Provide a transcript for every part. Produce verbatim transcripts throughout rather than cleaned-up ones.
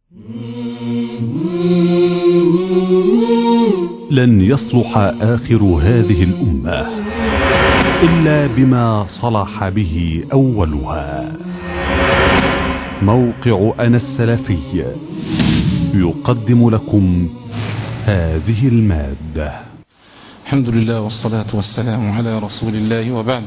لن يصلح آخر هذه الأمة إلا بما صلح به أولها. موقع أنا السلفي يقدم لكم هذه المادة. الحمد لله والصلاة والسلام على رسول الله، وبعد.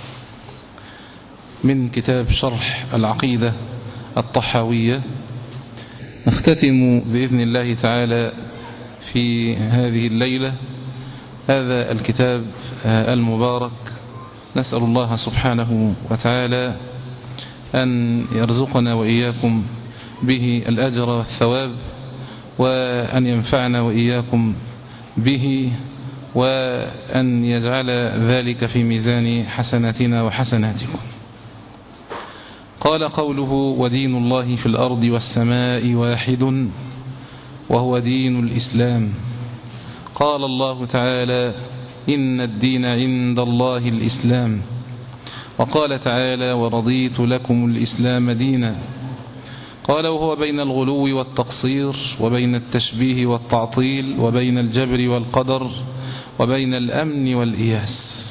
من كتاب شرح العقيدة الطحاوية نختتم بإذن الله تعالى في هذه الليلة هذا الكتاب المبارك. نسأل الله سبحانه وتعالى أن يرزقنا وإياكم به الأجر والثواب، وأن ينفعنا وإياكم به، وأن يجعل ذلك في ميزان حسناتنا وحسناتكم. قال قوله: ودين الله في الأرض والسماء واحد وهو دين الإسلام. قال الله تعالى: إن الدين عند الله الإسلام. وقال تعالى: ورضيت لكم الإسلام دينا. قال: وهو بين الغلو والتقصير، وبين التشبيه والتعطيل، وبين الجبر والقدر، وبين الأمن والإياس.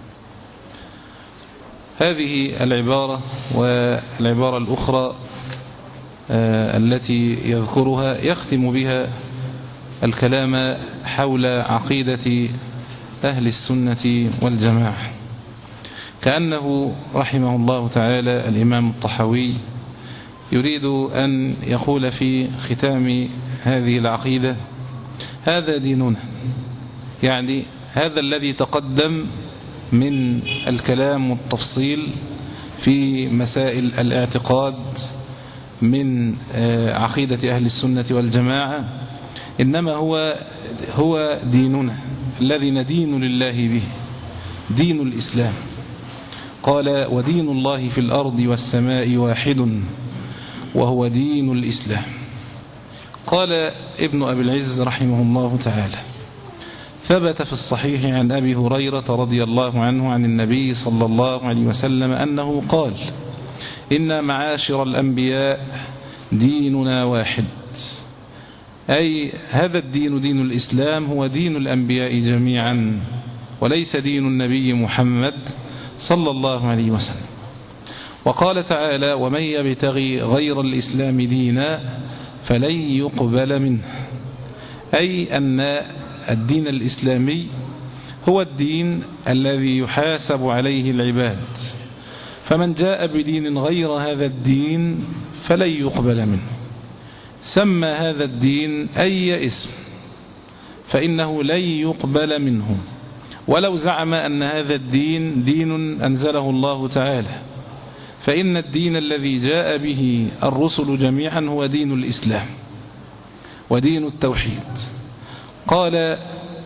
هذه العبارة والعبارة الأخرى آه التي يذكرها يختم بها الكلام حول عقيدة أهل السنة والجماعة، كأنه رحمه الله تعالى الإمام الطحاوي يريد أن يقول في ختام هذه العقيدة: هذا ديننا، يعني هذا الذي تقدم من الكلام والتفصيل في مسائل الاعتقاد من عقيدة أهل السنة والجماعة، إنما هو هو ديننا الذي ندين لله به، دين الإسلام. قال: ودين الله في الأرض والسماء واحد وهو دين الإسلام. قال ابن أبي العز رحمه الله تعالى: ثبت في الصحيح عن أبي هريرة رضي الله عنه عن النبي صلى الله عليه وسلم أنه قال: إن معاشر الأنبياء ديننا واحد. أي هذا الدين، دين الإسلام، هو دين الأنبياء جميعا، وليس دين النبي محمد صلى الله عليه وسلم. وقال تعالى: ومن يبتغي غير الإسلام دينا فلن يقبل منه. أي أن الدين الإسلامي هو الدين الذي يحاسب عليه العباد، فمن جاء بدين غير هذا الدين فلن يقبل منه. سمى هذا الدين أي اسم فإنه لن يقبل منه، ولو زعم أن هذا الدين دين أنزله الله تعالى، فإن الدين الذي جاء به الرسل جميعا هو دين الإسلام ودين التوحيد. قال: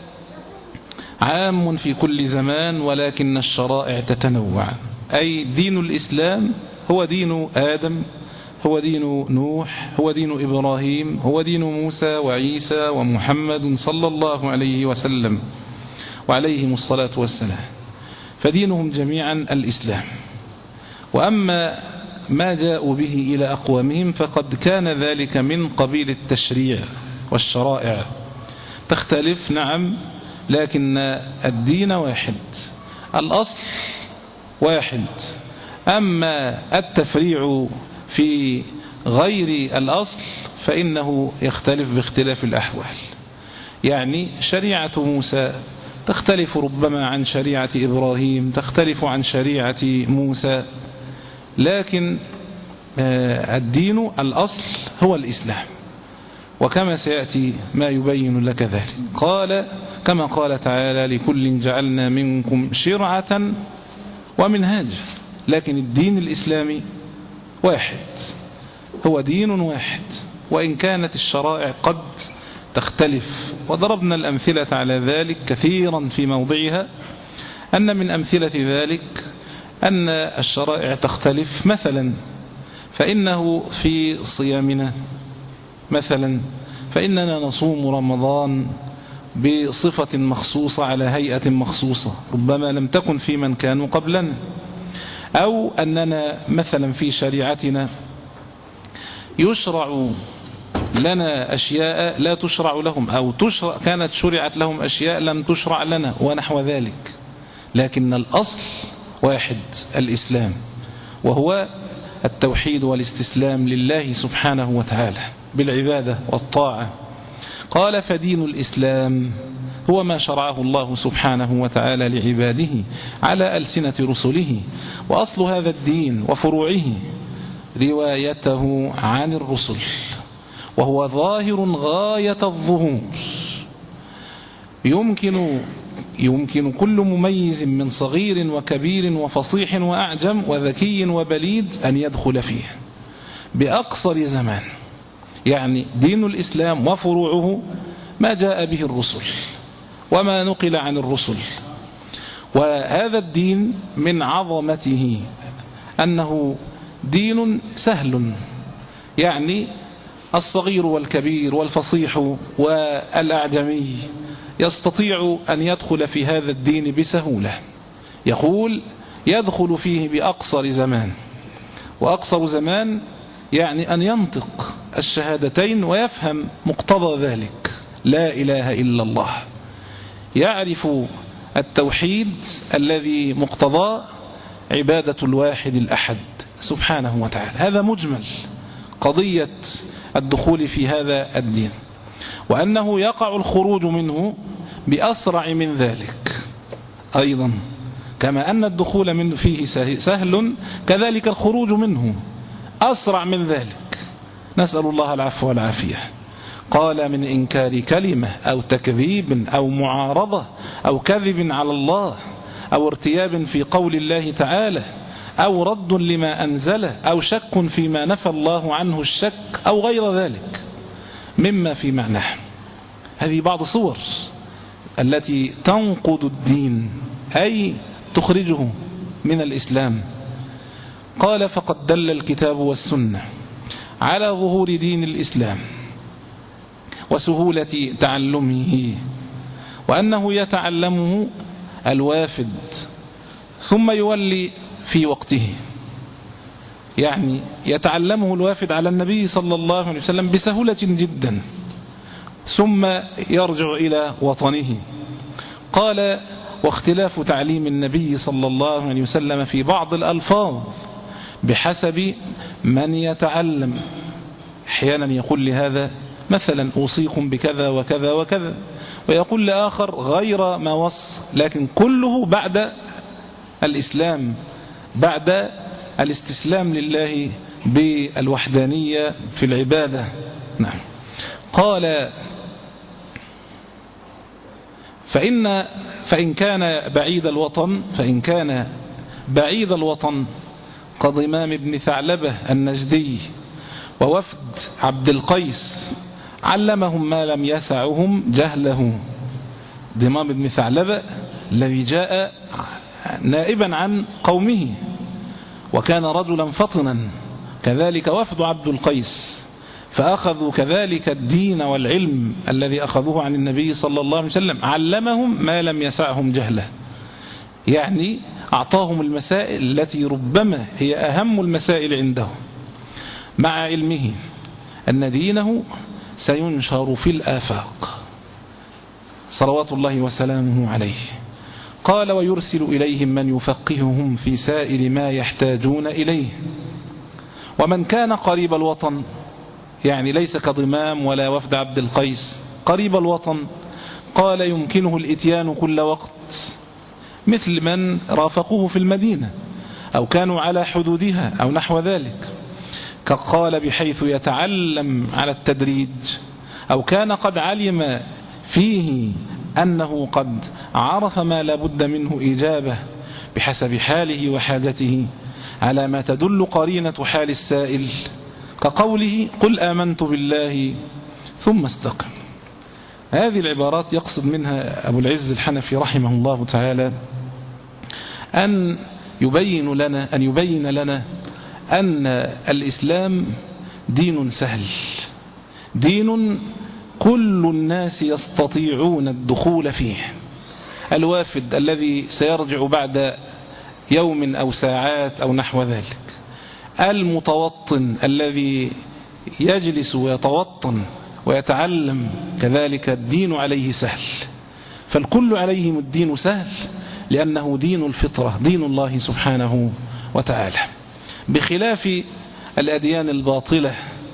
عام في كل زمان ولكن الشرائع تتنوع. أي دين الإسلام هو دين آدم، هو دين نوح، هو دين إبراهيم، هو دين موسى وعيسى ومحمد صلى الله عليه وسلم وعليهم الصلاة والسلام، فدينهم جميعا الإسلام. وأما ما جاءوا به إلى أقوامهم فقد كان ذلك من قبيل التشريع والشرائع، تختلف نعم، لكن الدين واحد، الأصل واحد. أما التفريع في غير الأصل فإنه يختلف باختلاف الأحوال. يعني شريعة موسى تختلف ربما عن شريعة إبراهيم، تختلف عن شريعة موسى، لكن الدين الأصل هو الإسلام، وكما سيأتي ما يبين لك ذلك. قال: كما قال تعالى: لكل جعلنا منكم شرعة ومنهاجا. لكن الدين الإسلامي واحد، هو دين واحد، وإن كانت الشرائع قد تختلف. وضربنا الأمثلة على ذلك كثيرا في موضعها، أن من أمثلة ذلك أن الشرائع تختلف. مثلا فإنه في صيامنا مثلا فإننا نصوم رمضان بصفة مخصوصة على هيئة مخصوصة ربما لم تكن في من كانوا قبلنا، أو أننا مثلا في شريعتنا يشرع لنا أشياء لا تشرع لهم، أو تشرع كانت شرعت لهم أشياء لم تشرع لنا ونحو ذلك. لكن الأصل واحد، الإسلام، وهو التوحيد والاستسلام لله سبحانه وتعالى بالعبادة والطاعة. قال: فدين الإسلام هو ما شرعه الله سبحانه وتعالى لعباده على ألسنة رسله، وأصل هذا الدين وفروعه روايته عن الرسل، وهو ظاهر غاية الظهور. يمكن يمكن كل مميز من صغير وكبير وفصيح وأعجم وذكي وبليد أن يدخل فيه بأقصر زمان. يعني دين الإسلام وفروعه ما جاء به الرسل وما نقل عن الرسل. وهذا الدين من عظمته أنه دين سهل، يعني الصغير والكبير والفصيح والأعجمي يستطيع أن يدخل في هذا الدين بسهولة. يقول: يدخل فيه بأقصر زمان. وأقصر زمان يعني أن ينطق الشهادتين ويفهم مقتضى ذلك، لا إله إلا الله، يعرف التوحيد الذي مقتضى عبادة الواحد الأحد سبحانه وتعالى. هذا مجمل قضية الدخول في هذا الدين، وأنه يقع الخروج منه بأسرع من ذلك أيضا. كما أن الدخول منه فيه سهل، كذلك الخروج منه أسرع من ذلك. نسأل الله العفو والعافية. قال: من إنكار كلمة أو تكذيب أو معارضة أو كذب على الله أو ارتياب في قول الله تعالى أو رد لما أنزله أو شك فيما نفى الله عنه الشك أو غير ذلك مما في معناه. هذه بعض صور التي تنقض الدين، أي تخرجه من الإسلام. قال: فقد دل الكتاب والسنة على ظهور دين الإسلام وسهولة تعلمه، وأنه يتعلمه الوافد ثم يولي في وقته. يعني يتعلمه الوافد على النبي صلى الله عليه وسلم بسهولة جدا، ثم يرجع إلى وطنه. قال: واختلاف تعليم النبي صلى الله عليه وسلم في بعض الألفاظ بحسب من يتعلم. أحيانا يقول لهذا مثلا: أوصيكم بكذا وكذا وكذا، ويقول لآخر غير ما وصى، لكن كله بعد الإسلام، بعد الاستسلام لله بالوحدانية في العبادة. نعم. قال: فإن فإن كان بعيد الوطن فإن كان بعيد الوطن كضمام بن ثعلبة النجدي ووفد عبد القيس علمهم ما لم يسعهم جهله. ضمام بن ثعلبة الذي جاء نائبا عن قومه وكان رجلا فطنا، كذلك وفد عبد القيس، فأخذوا كذلك الدين والعلم الذي أخذوه عن النبي صلى الله عليه وسلم، علمهم ما لم يسعهم جهله. يعني أعطاهم المسائل التي ربما هي أهم المسائل عندهم، مع علمه أن دينه سينشر في الآفاق صلوات الله وسلامه عليه. قال: ويرسل إليهم من يفقههم في سائر ما يحتاجون إليه. ومن كان قريب الوطن، يعني ليس كضمام ولا وفد عبد القيس، قريب الوطن، قال: يمكنه الإتيان كل وقت، مثل من رافقوه في المدينة أو كانوا على حدودها أو نحو ذلك. كقال: بحيث يتعلم على التدريج، أو كان قد علم فيه أنه قد عرف ما لابد منه إجابة بحسب حاله وحاجته، على ما تدل قرينة حال السائل، كقوله: قل آمنت بالله ثم استقم. هذه العبارات يقصد منها أبو العز الحنفي رحمه الله تعالى أن يبين لنا أن يبين لنا أن الإسلام دين سهل، دين كل الناس يستطيعون الدخول فيه. الوافد الذي سيرجع بعد يوم أو ساعات أو نحو ذلك، المتوطن الذي يجلس ويتوطن ويتعلم كذلك الدين عليه سهل، فالكل عليهم الدين سهل لأنه دين الفطرة، دين الله سبحانه وتعالى، بخلاف الأديان الباطلة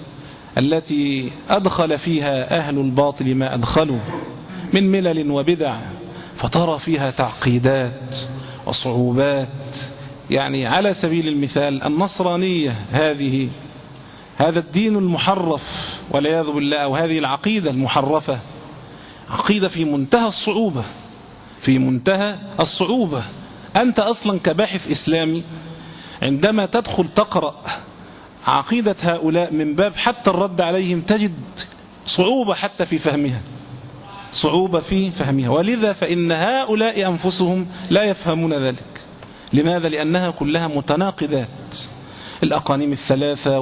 التي أدخل فيها أهل الباطل ما أدخلوا من ملل وبدع، فترى فيها تعقيدات وصعوبات. يعني على سبيل المثال النصرانية، هذه هذا الدين المحرف والعياذ بالله، أو هذه العقيدة المحرفة، عقيدة في منتهى الصعوبة، في منتهى الصعوبة. أنت أصلا كباحث إسلامي عندما تدخل تقرأ عقيدة هؤلاء من باب حتى الرد عليهم تجد صعوبة حتى في فهمها، صعوبة في فهمها. ولذا فإن هؤلاء أنفسهم لا يفهمون ذلك. لماذا؟ لأنها كلها متناقضات، الأقانيم الثلاثة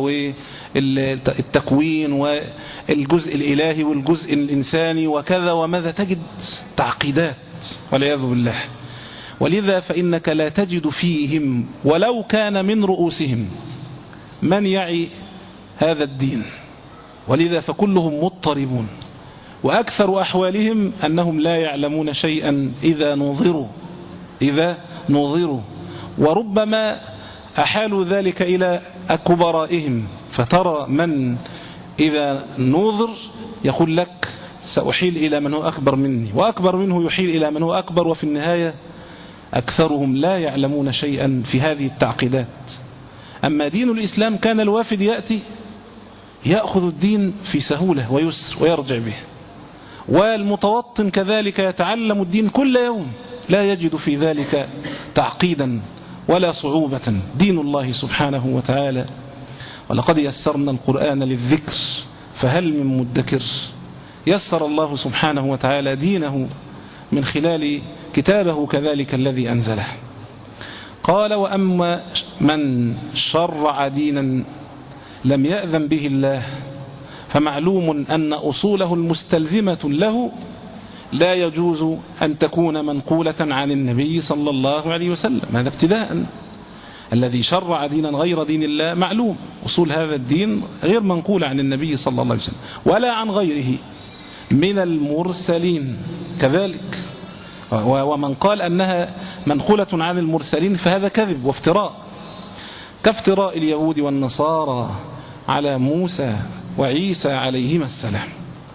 والتكوين والجزء الإلهي والجزء الإنساني وكذا وماذا، تجد تعقيدات والعياذ بالله. ولذا فإنك لا تجد فيهم ولو كان من رؤوسهم من يعي هذا الدين، ولذا فكلهم مضطربون، وأكثر أحوالهم أنهم لا يعلمون شيئا إذا نظروا إذا نظروا وربما أحالوا ذلك إلى كبرائهم، فترى من إذا نظر يقول لك سأحيل إلى من هو أكبر مني، وأكبر منه يحيل إلى من هو أكبر، وفي النهاية أكثرهم لا يعلمون شيئا في هذه التعقيدات. أما دين الإسلام كان الوافد يأتي يأخذ الدين في سهولة ويسر ويرجع به، والمتوطن كذلك يتعلم الدين كل يوم لا يجد في ذلك تعقيدا ولا صعوبة. دين الله سبحانه وتعالى، ولقد يسرنا القرآن للذكر فهل من مدكر. يسر الله سبحانه وتعالى دينه من خلال كتابه كذلك الذي أنزله. قال وأما من شرع دينا لم يأذن به الله فمعلوم أن أصوله المستلزمة له لا يجوز أن تكون منقولة عن النبي صلى الله عليه وسلم. هذا ابتداء، الذي شرع دينا غير دين الله معلوم أصول هذا الدين غير منقولة عن النبي صلى الله عليه وسلم ولا عن غيره من المرسلين كذلك. ومن قال أنها منقولة عن المرسلين فهذا كذب وافتراء، كافتراء اليهود والنصارى على موسى وعيسى عليهما السلام.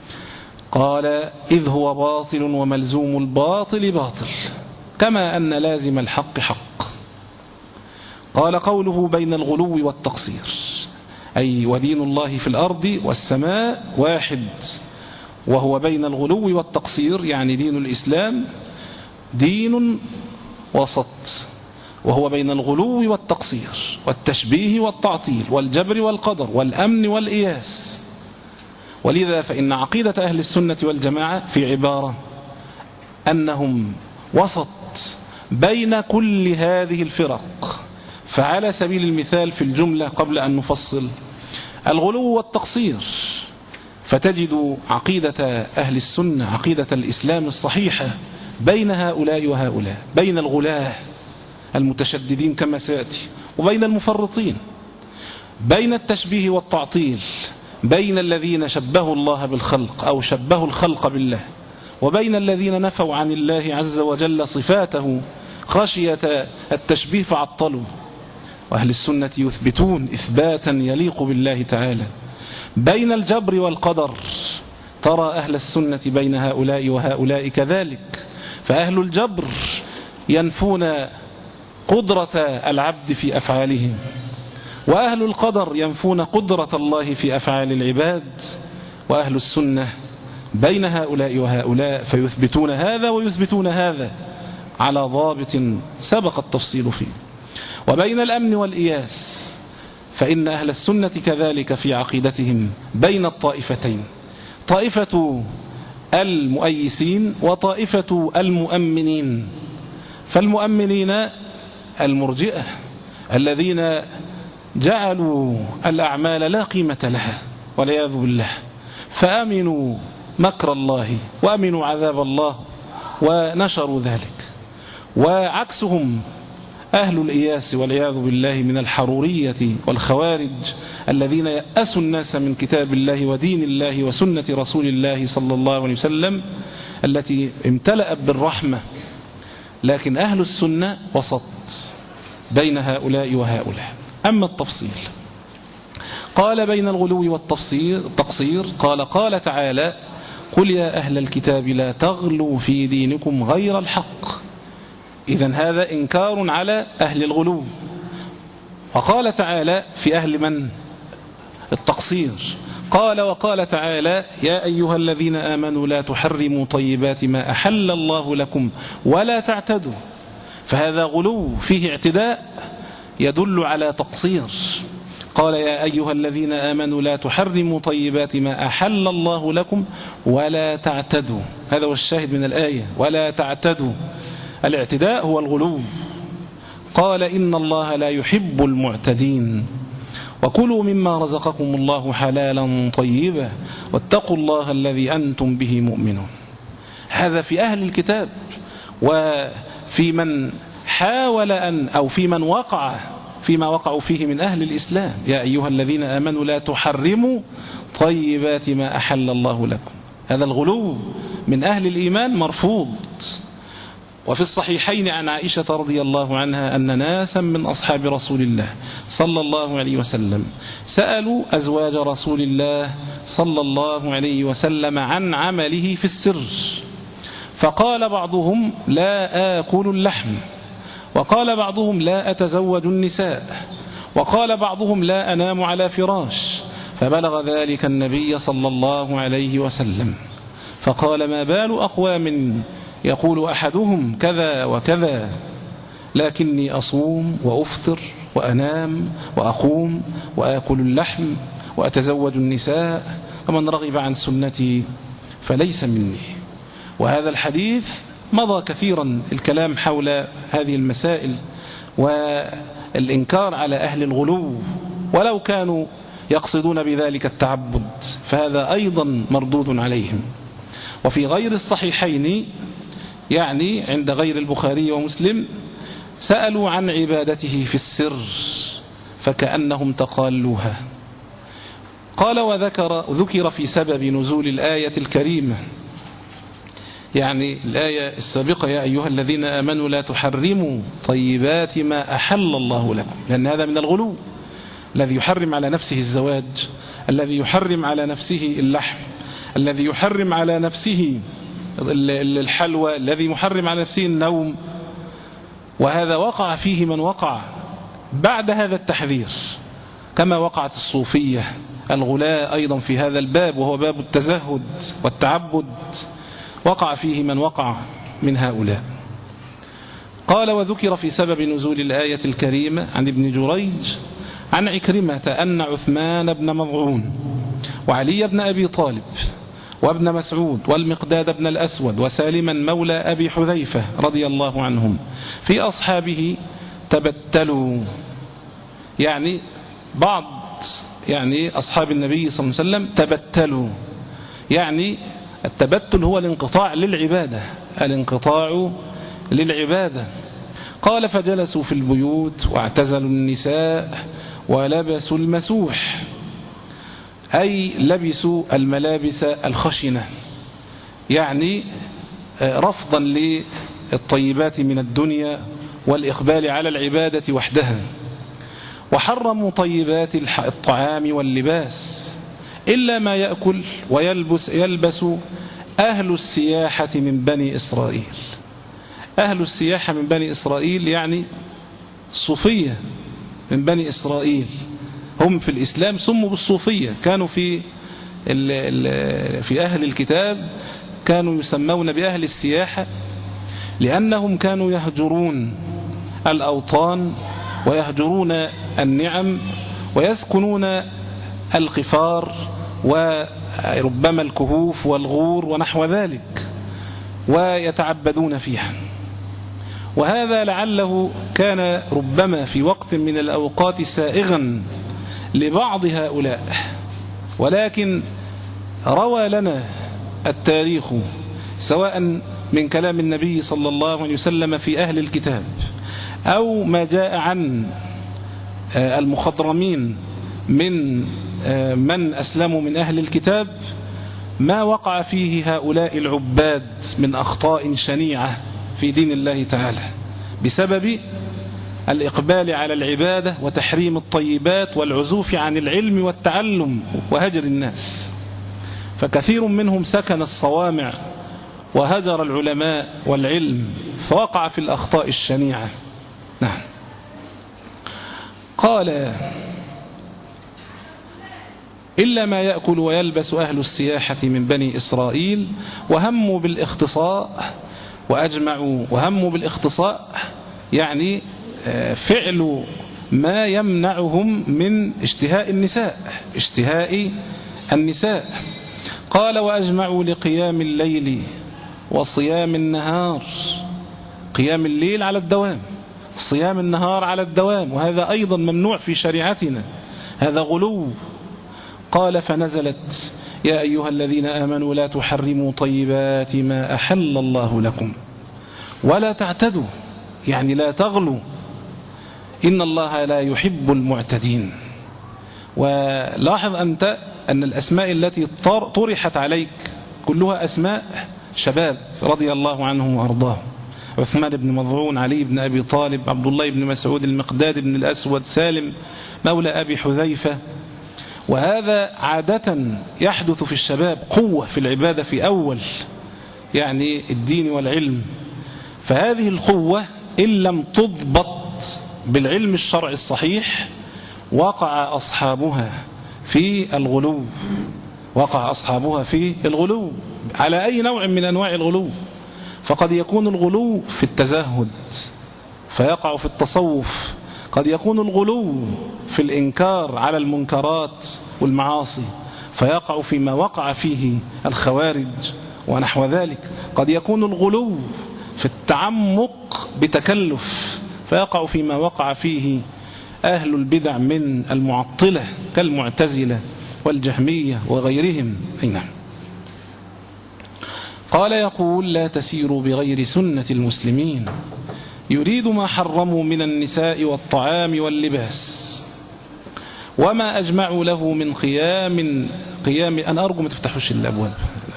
قال إذ هو باطل وملزوم الباطل باطل كما أن لازم الحق حق. قال قوله بين الغلو والتقصير، أي ودين الله في الأرض والسماء واحد، وهو بين الغلو والتقصير، يعني دين الإسلام دين وسط، وهو بين الغلو والتقصير والتشبيه والتعطيل والجبر والقدر والأمن والإياس. ولذا فإن عقيدة أهل السنة والجماعة في عبارة أنهم وسط بين كل هذه الفرق. فعلى سبيل المثال في الجملة قبل أن نفصل الغلو والتقصير، فتجد عقيدة أهل السنة عقيدة الإسلام الصحيحة بين هؤلاء وهؤلاء، بين الغلاة المتشددين كما سيأتي وبين المفرطين، بين التشبيه والتعطيل، بين الذين شبهوا الله بالخلق أو شبهوا الخلق بالله، وبين الذين نفوا عن الله عز وجل صفاته خشية التشبيه فعطلوا. وأهل السنة يثبتون إثباتا يليق بالله تعالى. بين الجبر والقدر ترى أهل السنة بين هؤلاء وهؤلاء كذلك، فأهل الجبر ينفون قدرة العبد في أفعالهم، وأهل القدر ينفون قدرة الله في أفعال العباد. وأهل السنة بين هؤلاء وهؤلاء فيثبتون هذا ويثبتون هذا على ضابط سبق التفصيل فيه. وبين الأمن والإياس فإن أهل السنة كذلك في عقيدتهم بين الطائفتين، طائفة المؤيسين وطائفة المؤمنين. فالمؤمنين المرجئة الذين جعلوا الأعمال لا قيمة لها والعياذ بالله، فأمنوا مكر الله وأمنوا عذاب الله ونشروا ذلك. وعكسهم أهل الإياس والعياذ بالله من الحرورية والخوارج الذين يأسوا الناس من كتاب الله ودين الله وسنة رسول الله صلى الله عليه وسلم التي امتلأت بالرحمة. لكن أهل السنة وسط بين هؤلاء وهؤلاء. أما التفصيل قال بين الغلو والتقصير قال قال تعالى قل يا أهل الكتاب لا تغلوا في دينكم غير الحق. إذن هذا إنكار على أهل الغلو. وقال تعالى في أهل من التقصير قال وقال تعالى يا أيها الذين آمنوا لا تحرموا طيبات ما أحل الله لكم ولا تعتدوا. فهذا غلو فيه اعتداء يدل على تقصير. قال يا أيها الذين آمنوا لا تحرموا طيبات ما أحل الله لكم ولا تعتدوا. هذا هو الشاهد من الآية، ولا تعتدوا. الاعتداء هو الغلو. قال إن الله لا يحب المعتدين وكلوا مما رزقكم الله حلالا طيبا واتقوا الله الذي أنتم به مؤمنون. هذا في أهل الكتاب. وفي من حاول أن أو في من وقع فيما وقعوا فيه من أهل الإسلام يا أيها الذين آمنوا لا تحرموا طيبات ما أحل الله لكم. هذا الغلو من أهل الإيمان مرفوض. وفي الصحيحين عن عائشة رضي الله عنها أن ناسا من أصحاب رسول الله صلى الله عليه وسلم سألوا أزواج رسول الله صلى الله عليه وسلم عن عمله في السر، فقال بعضهم لا آكل اللحم، وقال بعضهم لا أتزوج النساء، وقال بعضهم لا أنام على فراش. فبلغ ذلك النبي صلى الله عليه وسلم فقال ما بال أقوام يقول أحدهم كذا وكذا لكني أصوم وأفطر وأنام وأقوم وآكل اللحم وأتزوج النساء ومن رغب عن سنتي فليس مني. وهذا الحديث مضى كثيرا الكلام حول هذه المسائل والإنكار على أهل الغلو، ولو كانوا يقصدون بذلك التعبد فهذا أيضا مردود عليهم. وفي غير الصحيحين يعني عند غير البخاري ومسلم سألوا عن عبادته في السر فكأنهم تقالوها. قال وذكر ذكر في سبب نزول الآية الكريمة، يعني الآية السابقة يا أيها الذين آمنوا لا تحرموا طيبات ما أحل الله لكم، لأن هذا من الغلو. الذي يحرم على نفسه الزواج، الذي يحرم على نفسه اللحم، الذي يحرم على نفسه الحلوى، الذي يحرم على نفسه النوم. وهذا وقع فيه من وقع بعد هذا التحذير، كما وقعت الصوفية الغلاة أيضا في هذا الباب، وهو باب التزهد والتعبد، وقع فيه من وقع من هؤلاء. قال وذكر في سبب نزول الآية الكريمة عن ابن جريج عن عكرمة أن عثمان بن مظعون وعلي بن أبي طالب وابن مسعود والمقداد بن الأسود وسالما مولى أبي حذيفة رضي الله عنهم في أصحابه تبتلوا، يعني بعض يعني أصحاب النبي صلى الله عليه وسلم تبتلوا. يعني التبتل هو الانقطاع للعبادة، الانقطاع للعبادة. قال فجلسوا في البيوت واعتزلوا النساء ولبسوا المسوح، أي لبسوا الملابس الخشنة، يعني رفضا للطيبات من الدنيا والإقبال على العبادة وحدها. وحرموا طيبات الطعام واللباس إلا ما يأكل ويلبس يلبس أهل السياحة من بني إسرائيل. أهل السياحة من بني إسرائيل يعني الصوفية من بني إسرائيل، هم في الإسلام سموا بالصوفية، كانوا في في أهل الكتاب كانوا يسمون بأهل السياحة لأنهم كانوا يهجرون الأوطان ويهجرون النعم ويسكنون القفار وربما الكهوف والغور ونحو ذلك ويتعبدون فيها. وهذا لعله كان ربما في وقت من الأوقات سائغا لبعض هؤلاء، ولكن روى لنا التاريخ سواء من كلام النبي صلى الله عليه وسلم في أهل الكتاب أو ما جاء عن المخضرمين من من أسلموا من أهل الكتاب، ما وقع فيه هؤلاء العباد من أخطاء شنيعة في دين الله تعالى بسبب الإقبال على العبادة وتحريم الطيبات والعزوف عن العلم والتعلم وهجر الناس. فكثير منهم سكن الصوامع وهجر العلماء والعلم، فوقع في الأخطاء الشنيعة. نعم. قال: إلا ما يأكل ويلبس أهل السياحة من بني إسرائيل وهموا بالاختصاء وأجمعوا. وهموا بالاختصاء يعني فعل ما يمنعهم من اشتهاء النساء اشتهاء النساء قال: وأجمعوا لقيام الليل وصيام النهار. قيام الليل على الدوام، صيام النهار على الدوام، وهذا أيضا ممنوع في شريعتنا، هذا غلو. قال: فنزلت: يا أيها الذين آمنوا لا تحرموا طيبات ما أحل الله لكم ولا تعتدوا، يعني لا تغلوا، إن الله لا يحب المعتدين. ولاحظ أنت أن الأسماء التي طرحت عليك كلها أسماء شباب رضي الله عنهم وأرضاهم: عثمان بن مظعون، علي بن أبي طالب، عبد الله بن مسعود، المقداد بن الأسود، سالم مولى أبي حذيفة. وهذا عادة يحدث في الشباب، قوة في العبادة في أول يعني الدين والعلم. فهذه القوة إن لم تضبط بالعلم الشرعي الصحيح وقع أصحابها في الغلو وقع أصحابها في الغلو على أي نوع من أنواع الغلو. فقد يكون الغلو في التزهد فيقع في التصوف، قد يكون الغلو في الإنكار على المنكرات والمعاصي فيقع فيما وقع فيه الخوارج ونحو ذلك، قد يكون الغلو في التعمق بتكلف فيقع فيما وقع فيه أهل البدع من المعطلة كالمعتزلة والجهمية وغيرهم. أي نعم. قال: يقول: لا تسيروا بغير سنة المسلمين، يريد ما حرموا من النساء والطعام واللباس وما أجمعوا له من قيام قيام أنا أرجو ما تفتحوش الأبواب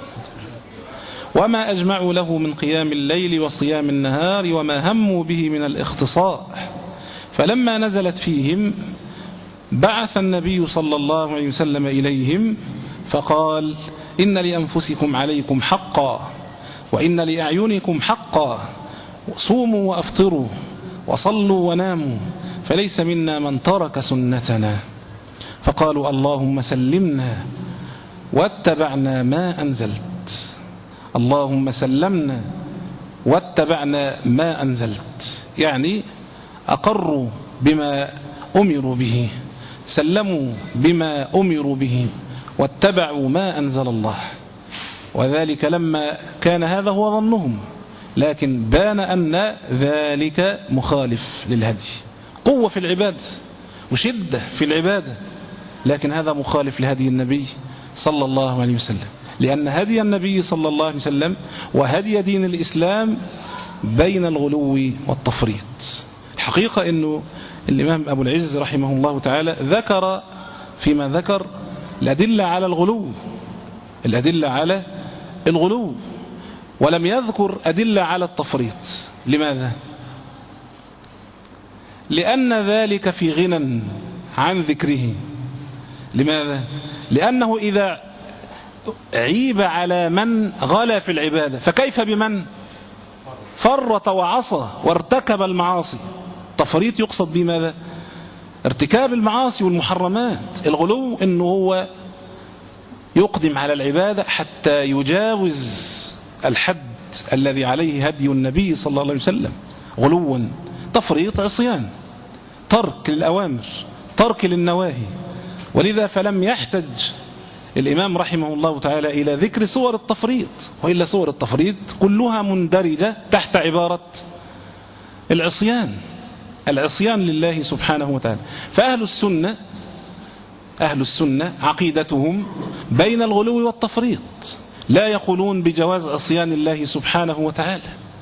وما أجمعوا له من قيام الليل وصيام النهار وما هموا به من الاختصاء. فلما نزلت فيهم بعث النبي صلى الله عليه وسلم إليهم فقال: إن لأنفسكم عليكم حقا وإن لأعينكم حقا، صوموا وأفطروا وصلوا وناموا، فليس منا من ترك سنتنا. فقالوا: اللهم سلمنا واتبعنا ما أنزلت، اللهم سلمنا واتبعنا ما أنزلت، يعني أقروا بما أمروا به، سلموا بما أمروا به، واتبعوا ما أنزل الله. وذلك لما كان هذا هو ظنهم، لكن بان أن ذلك مخالف للهدي. قوة في العبادة وشدة في العبادة، لكن هذا مخالف لهدي النبي صلى الله عليه وسلم، لأن هدي النبي صلى الله عليه وسلم وهدي دين الإسلام بين الغلو والتفريط. الحقيقة أنه الإمام أبو العز رحمه الله تعالى ذكر فيما ذكر الأدلة على الغلو الأدلة على الغلو ولم يذكر أدلة على التفريط. لماذا؟ لأن ذلك في غنى عن ذكره. لماذا؟ لأنه إذا عيب على من غلا في العبادة فكيف بمن فرط وعصى وارتكب المعاصي؟ التفريط يقصد بماذا؟ ارتكاب المعاصي والمحرمات. الغلو إنه هو يقدم على العبادة حتى يجاوز الحد الذي عليه هدي النبي صلى الله عليه وسلم غلوا. تفريط عصيان، ترك للأوامر، ترك للنواهي. ولذا فلم يحتج الإمام رحمه الله تعالى إلى ذكر صور التفريط، وإلا صور التفريط كلها مندرجة تحت عبارة العصيان، العصيان لله سبحانه وتعالى. فأهل السنة أهل السنة عقيدتهم بين الغلو والتفريط، لا يقولون بجواز عصيان الله سبحانه وتعالى،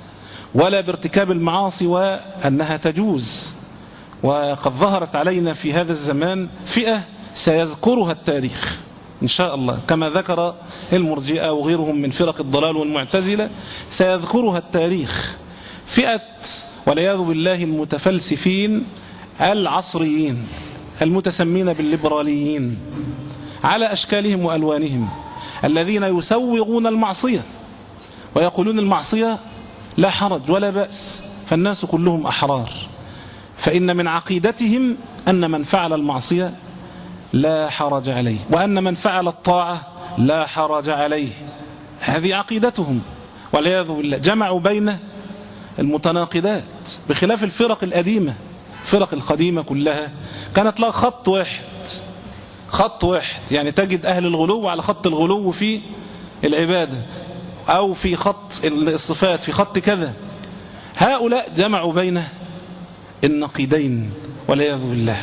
ولا بارتكاب المعاصي وأنها تجوز. وقد ظهرت علينا في هذا الزمان فئة سيذكرها التاريخ إن شاء الله، كما ذكر المرجئة وغيرهم من فرق الضلال والمعتزلة، سيذكرها التاريخ. فئة والعياذ بالله المتفلسفين العصريين المتسمين بالليبراليين على أشكالهم وألوانهم، الذين يسوغون المعصية ويقولون المعصية لا حرج ولا بأس، فالناس كلهم أحرار، فإن من عقيدتهم أن من فعل المعصية لا حرج عليه، وأن من فعل الطاعة لا حرج عليه. هذه عقيدتهم والعياذ بالله. جمعوا بين المتناقضات، بخلاف الفرق القديمة. الفرق القديمة كلها كانت لها خط واحد، خط واحد، يعني تجد أهل الغلو على خط الغلو في العبادة أو في خط الصفات، في خط كذا. هؤلاء جمعوا بين النقيضين والعياذ بالله.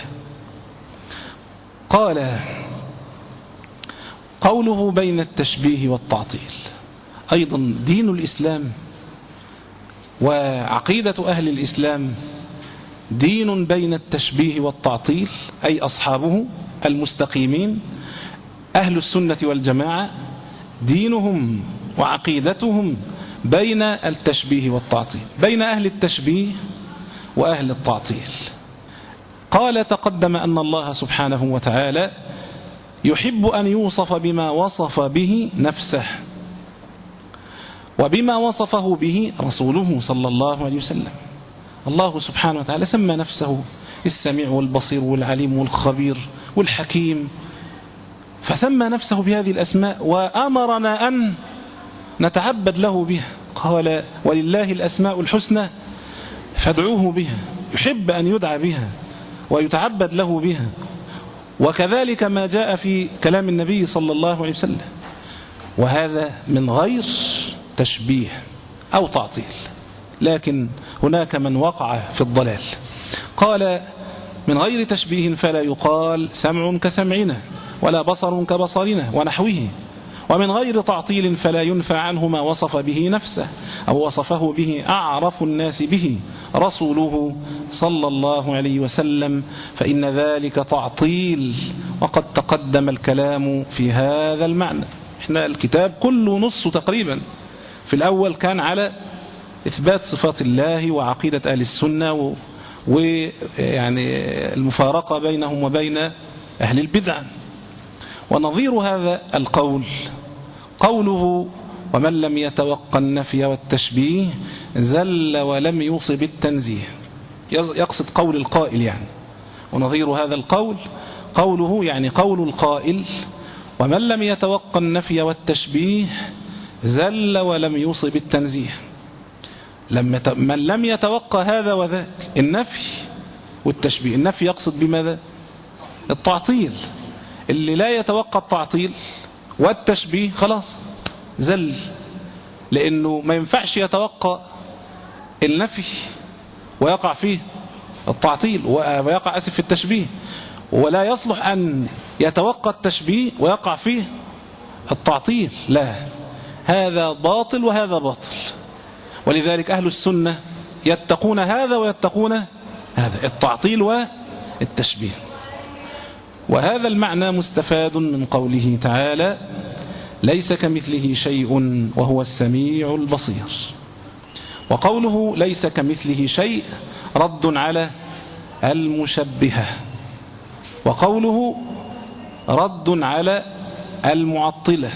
قال قوله بين التشبيه والتعطيل، أيضا دين الإسلام وعقيدة أهل الإسلام دين بين التشبيه والتعطيل، أي أصحابه المستقيمين أهل السنة والجماعة دينهم وعقيدتهم بين التشبيه والتعطيل، بين أهل التشبيه وأهل التعطيل. قال تقدم أن الله سبحانه وتعالى يحب أن يوصف بما وصف به نفسه وبما وصفه به رسوله صلى الله عليه وسلم. الله سبحانه وتعالى سمى نفسه السميع والبصير والعليم والخبير والحكيم، فسمى نفسه بهذه الأسماء وأمرنا أن نتعبد له بها. قال ولله الأسماء الحسنى فادعوه بها، يحب أن يدعى بها ويتعبد له بها. وكذلك ما جاء في كلام النبي صلى الله عليه وسلم، وهذا من غير تشبيه أو تعطيل، لكن هناك من وقع في الضلال. قال من غير تشبيه فلا يقال سمع كسمعنا ولا بصر كبصرنا ونحوه، ومن غير تعطيل فلا ينفى عنه ما وصف به نفسه أو وصفه به أعرف الناس به رسوله صلى الله عليه وسلم، فإن ذلك تعطيل، وقد تقدم الكلام في هذا المعنى. احنا الكتاب كله نص تقريبا في الأول كان على إثبات صفات الله وعقيدة أهل السنة ويعني المفارقة بينهم وبين أهل البدع. ونظير هذا القول قوله ومن لم يتوقع النفي والتشبيه زل ولم يوصب التنزيه، يقصد قول القائل يعني. ونظير هذا القول قوله يعني قول القائل ومن لم يتوقع النفي والتشبيه زل ولم يوصب التنزيه. لما من لم يتوقع هذا وذاك النفي والتشبيه، النفي يقصد بماذا؟ التعطيل. اللي لا يتوقع التعطيل والتشبيه خلاص زل، لأنه ما ينفعش يتوقع النفي ويقع فيه التعطيل ويقع أسف في التشبيه، ولا يصلح أن يتوقع التشبيه ويقع فيه التعطيل، لا، هذا باطل وهذا باطل. ولذلك أهل السنة يتقون هذا ويتقون هذا، التعطيل والتشبيه. وهذا المعنى مستفاد من قوله تعالى ليس كمثله شيء وهو السميع البصير. وقوله ليس كمثله شيء رد على المشبهة، وقوله رد على المعطلة،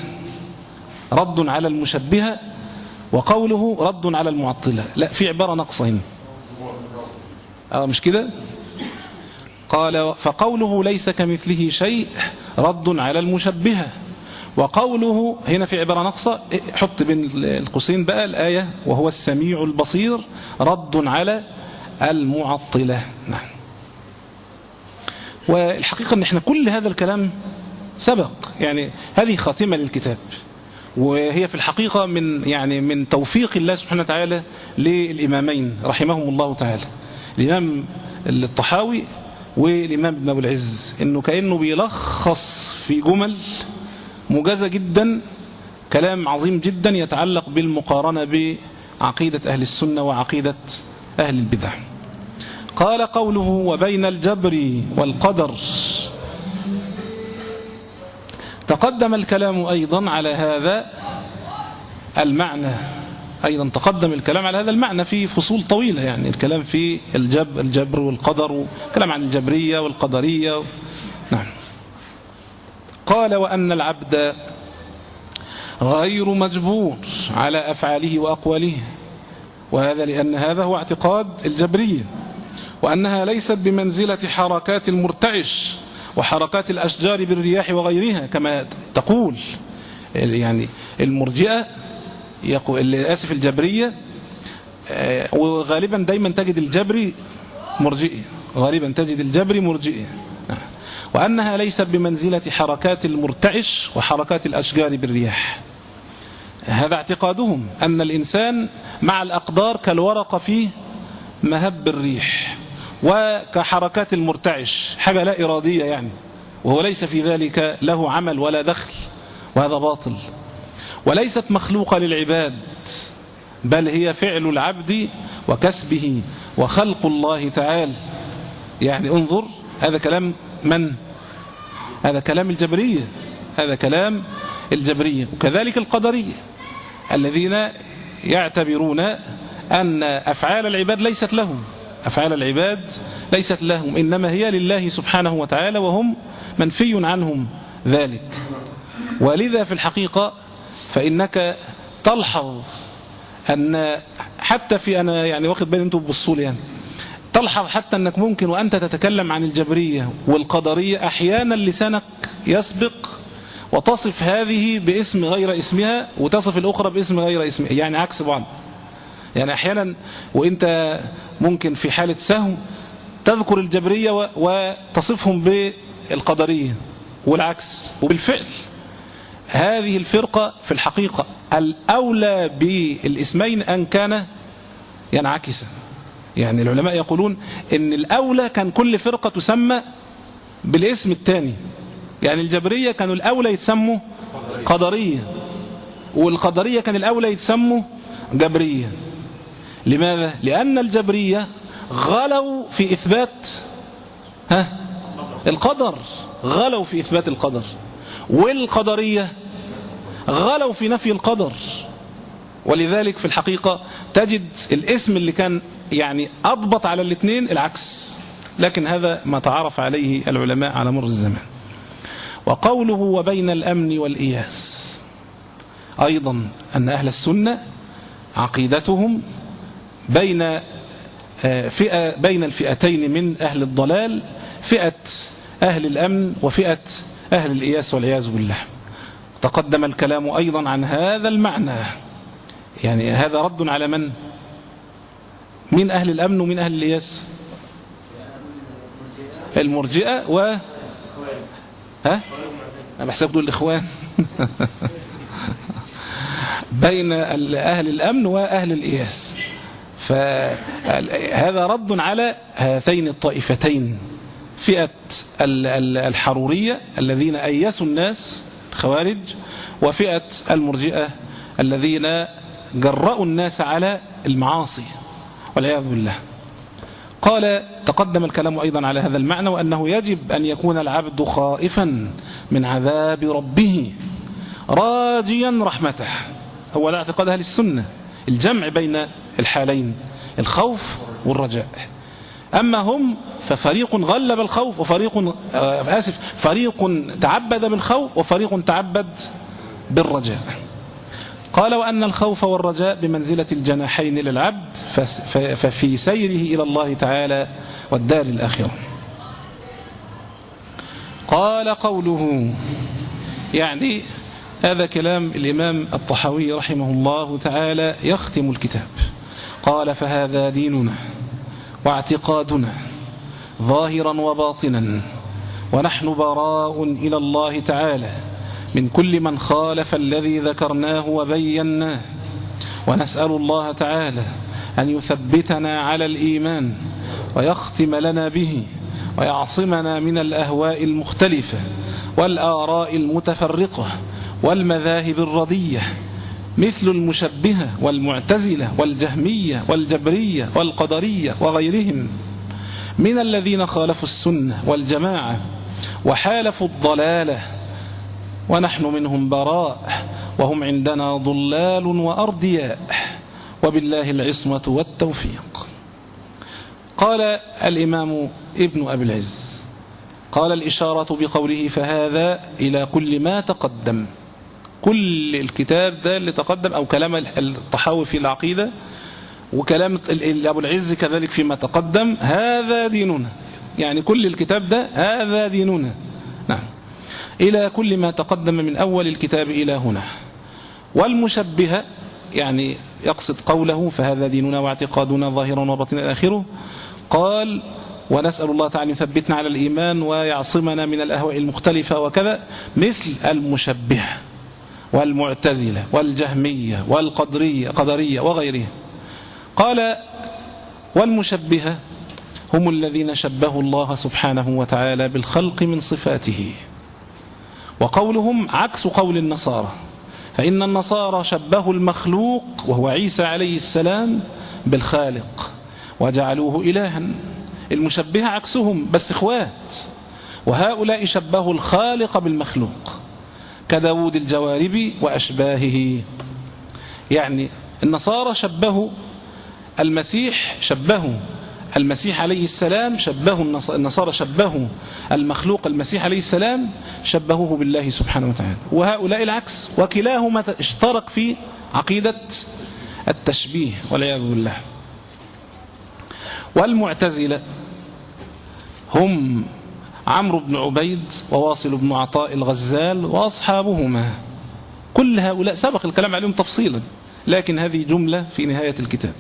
رد على المشبهة، وقوله رد على المعطلة. لا، في عبارة ناقصة هنا، اه مش كده؟ قال فقوله ليس كمثله شيء رد على المشبهة، وقوله هنا في عبارة ناقصة، حط بين القوسين بقى الآية وهو السميع البصير رد على المعطلة. نعم. والحقيقة ان احنا كل هذا الكلام سبق، يعني هذه خاتمة للكتاب، وهي في الحقيقة من يعني من توفيق الله سبحانه وتعالى للإمامين رحمهم الله تعالى، الإمام الطحاوي والإمام ابن أبو العز، إنه كأنه بيلخص في جمل موجزة جدا كلام عظيم جدا يتعلق بالمقارنة عقيدة أهل السنة وعقيدة أهل البدع. قال قوله وبين الجبر والقدر، تقدم الكلام أيضا على هذا المعنى، أيضا تقدم الكلام على هذا المعنى في فصول طويلة، يعني الكلام في الجبر, الجبر والقدر، والكلام عن الجبرية والقدرية. نعم. قال وأن العبد غير مجبور على أفعاله وأقواله، وهذا لأن هذا هو اعتقاد الجبرية، وأنها ليست بمنزلة حركات المرتعش وحركات الأشجار بالرياح وغيرها كما تقول يعني المرجئة، اللي آسف الجبرية، وغالبا دايما تجد الجبري مرجئي، غالبا تجد الجبري مرجئي، وأنها ليست بمنزلة حركات المرتعش وحركات الأشجار بالرياح. هذا اعتقادهم، أن الإنسان مع الأقدار كالورقة في مهب الريح، وكحركات المرتعش حاجة لا إرادية يعني، وهو ليس في ذلك له عمل ولا دخل، وهذا باطل. وليست مخلوقة للعباد، بل هي فعل العبد وكسبه وخلق الله تعالى. يعني انظر، هذا كلام من؟ هذا كلام الجبرية، هذا كلام الجبرية. وكذلك القدرية الذين يعتبرون أن أفعال العباد ليست لهم، أفعال العباد ليست لهم، إنما هي لله سبحانه وتعالى، وهم منفي عنهم ذلك. ولذا في الحقيقة فإنك تلحظ أن حتى في، أنا يعني واخد بالي أنتم ببصوا لي، يعني تلحظ حتى أنك ممكن وأنت تتكلم عن الجبرية والقدرية أحيانا لسانك يسبق وتصف هذه باسم غير اسمها، وتصف الأخرى باسم غير اسمها، يعني عكس بعض. يعني أحيانا وإنت ممكن في حالة سهو تذكر الجبرية وتصفهم بالقدرية والعكس. وبالفعل هذه الفرقة في الحقيقة الأولى بالاسمين أن كان ينعكسا. يعني العلماء يقولون إن الأولى كان كل فرقة تسمى بالاسم الثاني. يعني الجبرية كانوا الأولى يتسموا قدرية، والقدرية كان الأولى يتسموا جبرية. لماذا؟ لأن الجبرية غلوا في إثبات ها القدر، غلوا في إثبات القدر، والقدرية غلوا في نفي القدر. ولذلك في الحقيقة تجد الاسم اللي كان يعني أضبط على الاثنين العكس، لكن هذا ما تعرف عليه العلماء على مر الزمان. وقوله وبين الأمن والإياس، أيضا أن أهل السنة عقيدتهم بين فئة بين الفئتين من أهل الضلال، فئة أهل الأمن وفئة أهل الإياس والعياذ بالله. تقدم الكلام أيضا عن هذا المعنى، يعني هذا رد على من؟ من أهل الأمن ومن أهل الإياس؟ المرجئة و ها أنا بحسب دول الإخوان بين أهل الأمن وأهل الإياس. فهذا رد على هاتين الطائفتين، فئة الحرورية الذين أيسوا الناس خوارج، وفئة المرجئة الذين جرأوا الناس على المعاصي والعياذ بالله. قال تقدم الكلام أيضا على هذا المعنى، وأنه يجب أن يكون العبد خائفا من عذاب ربه راجيا رحمته. هو ده اعتقاد أهل السنة، الجمع بين الحالين، الخوف والرجاء. أما هم ففريق غلب الخوف، وفريق آسف فريق تعبد بالخوف، وفريق تعبد بالرجاء. قال وأن الخوف والرجاء بمنزلة الجناحين للعبد ففي سيره إلى الله تعالى والدار الآخرة. قال قوله، يعني هذا كلام الإمام الطحاوي رحمه الله تعالى يختم الكتاب. قال فهذا ديننا واعتقادنا ظاهرا وباطنا، ونحن براء إلى الله تعالى من كل من خالف الذي ذكرناه وبيناه، ونسأل الله تعالى أن يثبتنا على الإيمان ويختم لنا به، ويعصمنا من الأهواء المختلفة والآراء المتفرقة والمذاهب الردية، مثل المشبهة والمعتزلة والجهمية والجبرية والقدرية وغيرهم من الذين خالفوا السنة والجماعة وحالفوا الضلالة، ونحن منهم براء، وهم عندنا ضلال وأردياء، وبالله العصمة والتوفيق. قال الإمام ابن أبي العز قال الإشارة بقوله فهذا إلى كل ما تقدم، كل الكتاب ده اللي تقدم أو كلام الطحاوي في العقيدة وكلام أبو العز كذلك فيما تقدم، هذا ديننا، يعني كل الكتاب ده هذا ديننا. نعم، إلى كل ما تقدم من أول الكتاب إلى هنا. والمشبهة يعني يقصد قوله فهذا ديننا واعتقادنا ظاهرا وباطنا آخره. قال ونسأل الله تعالى يثبتنا على الإيمان ويعصمنا من الأهواء المختلفة وكذا، مثل المشبهة والمعتزلة والجهمية والقدرية قدرية وغيرها. قال والمشبهة هم الذين شبهوا الله سبحانه وتعالى بالخلق من صفاته، وقولهم عكس قول النصارى، فإن النصارى شبهوا المخلوق وهو عيسى عليه السلام بالخالق وجعلوه إلها. المشبهة عكسهم بس إخوات، وهؤلاء شبهوا الخالق بالمخلوق كداود الجواربي وأشباهه. يعني النصارى شبهوا المسيح، شبهوا المسيح عليه السلام، شبهوا النصارى شبهوا المخلوق المسيح عليه السلام شبهوه بالله سبحانه وتعالى، وهؤلاء العكس، وكلاهما اشترك في عقيدة التشبيه والعياذ بالله. والمعتزلة هم عمرو بن عبيد وواصل بن عطاء الغزال وأصحابهما، كل هؤلاء سبق الكلام عليهم تفصيلا، لكن هذه جملة في نهاية الكتاب.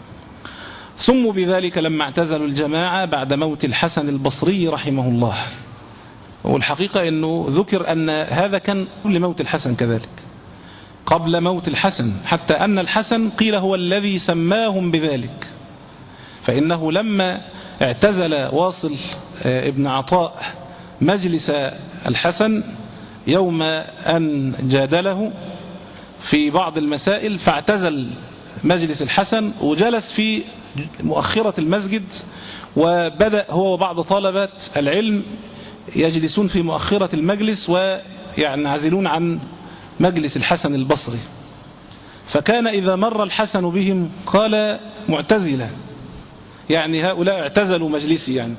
ثم بذلك لما اعتزلوا الجماعة بعد موت الحسن البصري رحمه الله، والحقيقة أنه ذكر أن هذا كان قبل موت الحسن كذلك، قبل موت الحسن، حتى أن الحسن قيل هو الذي سماهم بذلك، فإنه لما اعتزل واصل ابن عطاء مجلس الحسن يوم أن جادله في بعض المسائل، فاعتزل مجلس الحسن وجلس في مؤخرة المسجد، وبدأ هو وبعض طلبة العلم يجلسون في مؤخرة المجلس وينعزلون عن مجلس الحسن البصري. فكان إذا مر الحسن بهم قال معتزلة، يعني هؤلاء اعتزلوا مجلسي، يعني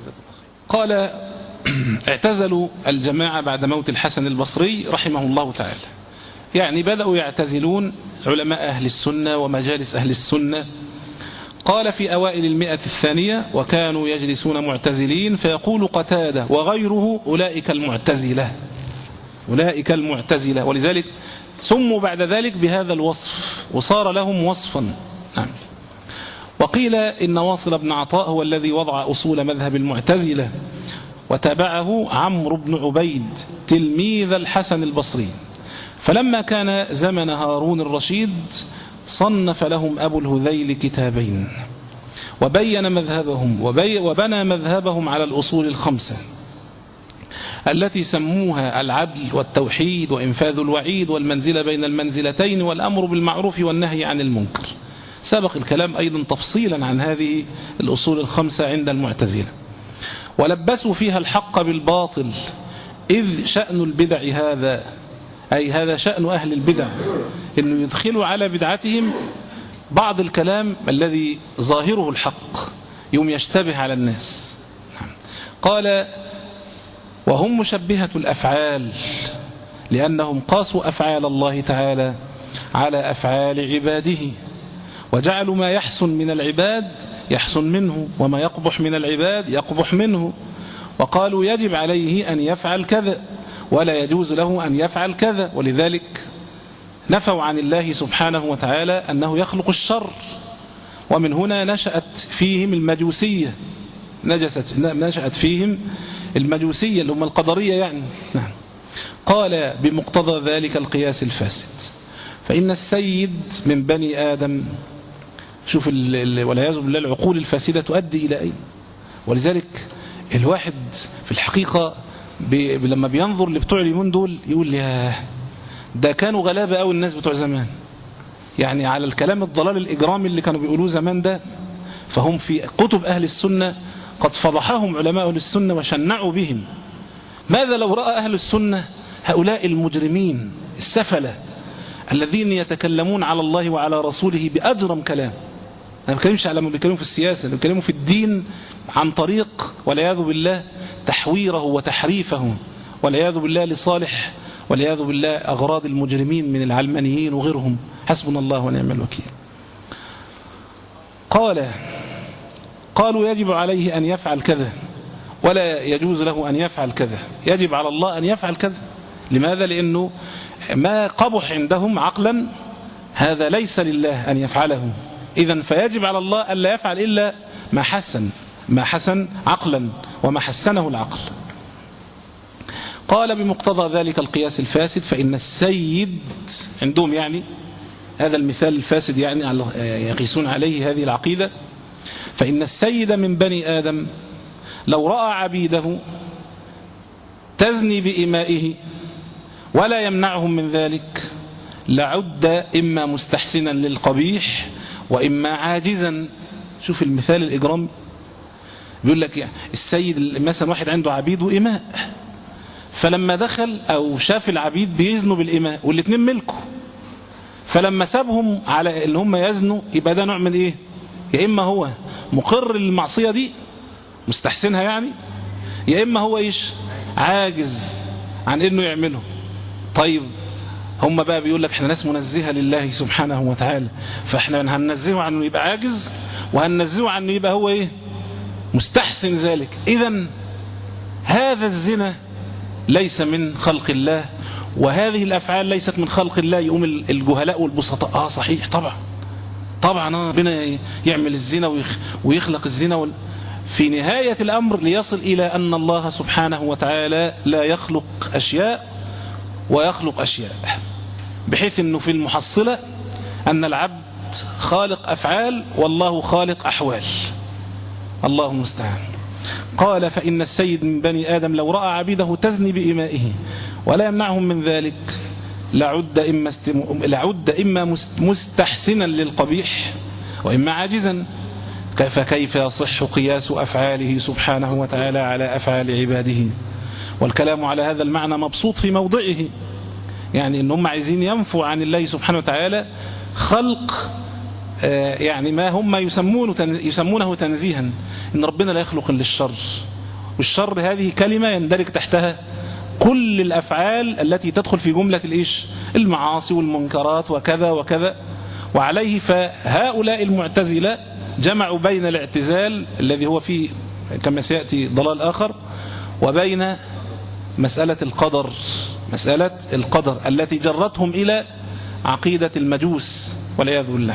قال اعتزلوا الجماعة بعد موت الحسن البصري رحمه الله تعالى، يعني بدأوا يعتزلون علماء أهل السنة ومجالس أهل السنة. قال في أوائل المئة الثانية وكانوا يجلسون معتزلين، فيقول قتادة وغيره أولئك المعتزلة، أولئك المعتزلة، ولذلك سموا بعد ذلك بهذا الوصف وصار لهم وصفا. نعم. وقيل إن واصل بن عطاء هو الذي وضع أصول مذهب المعتزلة، وتابعه عمرو بن عبيد تلميذ الحسن البصري. فلما كان زمن هارون الرشيد صنف لهم أبو الهذيل كتابين وبين مذهبهم وبنى مذهبهم على الأصول الخمسة التي سموها العدل والتوحيد وإنفاذ الوعيد والمنزلة بين المنزلتين والأمر بالمعروف والنهي عن المنكر. سبق الكلام أيضا تفصيلا عن هذه الأصول الخمسة عند المعتزلة، ولبسوا فيها الحق بالباطل، إذ شأن البدع هذا، أي هذا شأن أهل البدع، إنه يدخلوا على بدعتهم بعض الكلام الذي ظاهره الحق يوم يشتبه على الناس. قال وهم مشبهة الأفعال، لأنهم قاسوا أفعال الله تعالى على أفعال عباده، وجعلوا ما يحسن من العباد يحسن منه، وما يقبح من العباد يقبح منه، وقالوا يجب عليه أن يفعل كذا ولا يجوز له أن يفعل كذا، ولذلك نفوا عن الله سبحانه وتعالى أنه يخلق الشر. ومن هنا نشأت فيهم المجوسية، نجست نشأت فيهم المجوسية اللي هم القدرية يعني. نعم. قال بمقتضى ذلك القياس الفاسد، فإن السيد من بني آدم، شوف والعياذ بالله العقول الفاسدة تؤدي إلى أين. ولذلك الواحد في الحقيقة بي لما بينظر لبتوع اليمين دول يقول يا ده كانوا غلابة قوي الناس بتوع زمان، يعني على الكلام الضلال الإجرامي اللي كانوا بيقولوه زمان ده، فهم في كتب أهل السنة قد فضحهم علماء أهل السنة وشنعوا بهم. ماذا لو رأى أهل السنة هؤلاء المجرمين السفلة الذين يتكلمون على الله وعلى رسوله بأجرم كلام؟ أنا ما بتكلمش على ما بيتكلموا في السياسة، أنا بيتكلموا في الدين عن طريق والعياذ بالله تحويره وتحريفه والعياذ بالله لصالح والعياذ بالله أغراض المجرمين من العلمانيين وغيرهم. حسبنا الله ونعم الوكيل. قال قالوا يجب عليه أن يفعل كذا ولا يجوز له أن يفعل كذا. يجب على الله أن يفعل كذا. لماذا؟ لأنه ما قبح عندهم عقلا هذا ليس لله أن يفعله، إذن فيجب على الله أن لا يفعل إلا ما حسن ما حسن عقلا وما حسنه العقل. قال بمقتضى ذلك القياس الفاسد فإن السيد عندهم، يعني هذا المثال الفاسد يعني يقيسون عليه هذه العقيدة، فإن السيد من بني آدم لو رأى عبيده تزني بإمائه ولا يمنعهم من ذلك لعد إما مستحسنا للقبيح وإما عاجزا. شوف المثال الإجرام، بيقول لك يعني السيد مثلا واحد عنده عبيد وإماء، فلما دخل أو شاف العبيد بيزنوا بالإماء والاثنين ملكه، فلما سابهم على اللي هم يزنوا يبقى ده نوع من إيه؟ يا إما هو مقر للمعصية دي مستحسنها يعني، يا إما هو إيش؟ عاجز عن إنه يعمله. طيب هم بقى بيقول لك احنا ناس منزهة لله سبحانه وتعالى، فاحنا هننزهه عنه يبقى عاجز وهننزهه عنه يبقى هو إيه؟ مستحسن ذلك. إذن هذا الزنا ليس من خلق الله وهذه الأفعال ليست من خلق الله. يقوم الجهلاء والبسطاء آه صحيح طبعا طبعا ربنا يعمل الزنا ويخلق الزنا وال... في نهاية الأمر ليصل إلى أن الله سبحانه وتعالى لا يخلق أشياء ويخلق أشياء، بحيث أنه في المحصلة أن العبد خالق أفعال والله خالق أحوال. الله المستعان. قال فإن السيد من بني آدم لو رأى عبيده تزني بإمائه ولا يمنعهم من ذلك لعد إما, استم... لعد إما مستحسنا للقبيح وإما عاجزا، فكيف يصح قياس أفعاله سبحانه وتعالى على أفعال عباده؟ والكلام على هذا المعنى مبسوط في موضعه، يعني إنهم عايزين ينفوا عن الله سبحانه وتعالى خلق يعني ما هم يسمونه يسمونه تنزيها، إن ربنا لا يخلق إلا الشر، والشر هذه كلمة يندرج تحتها كل الأفعال التي تدخل في جملة الإيش؟ المعاصي والمنكرات وكذا وكذا. وعليه فهؤلاء المعتزلة جمعوا بين الاعتزال الذي هو فيه كما سيأتي ضلال آخر وبين مسألة القدر، مسألة القدر التي جرتهم إلى عقيدة المجوس والعياذ بالله.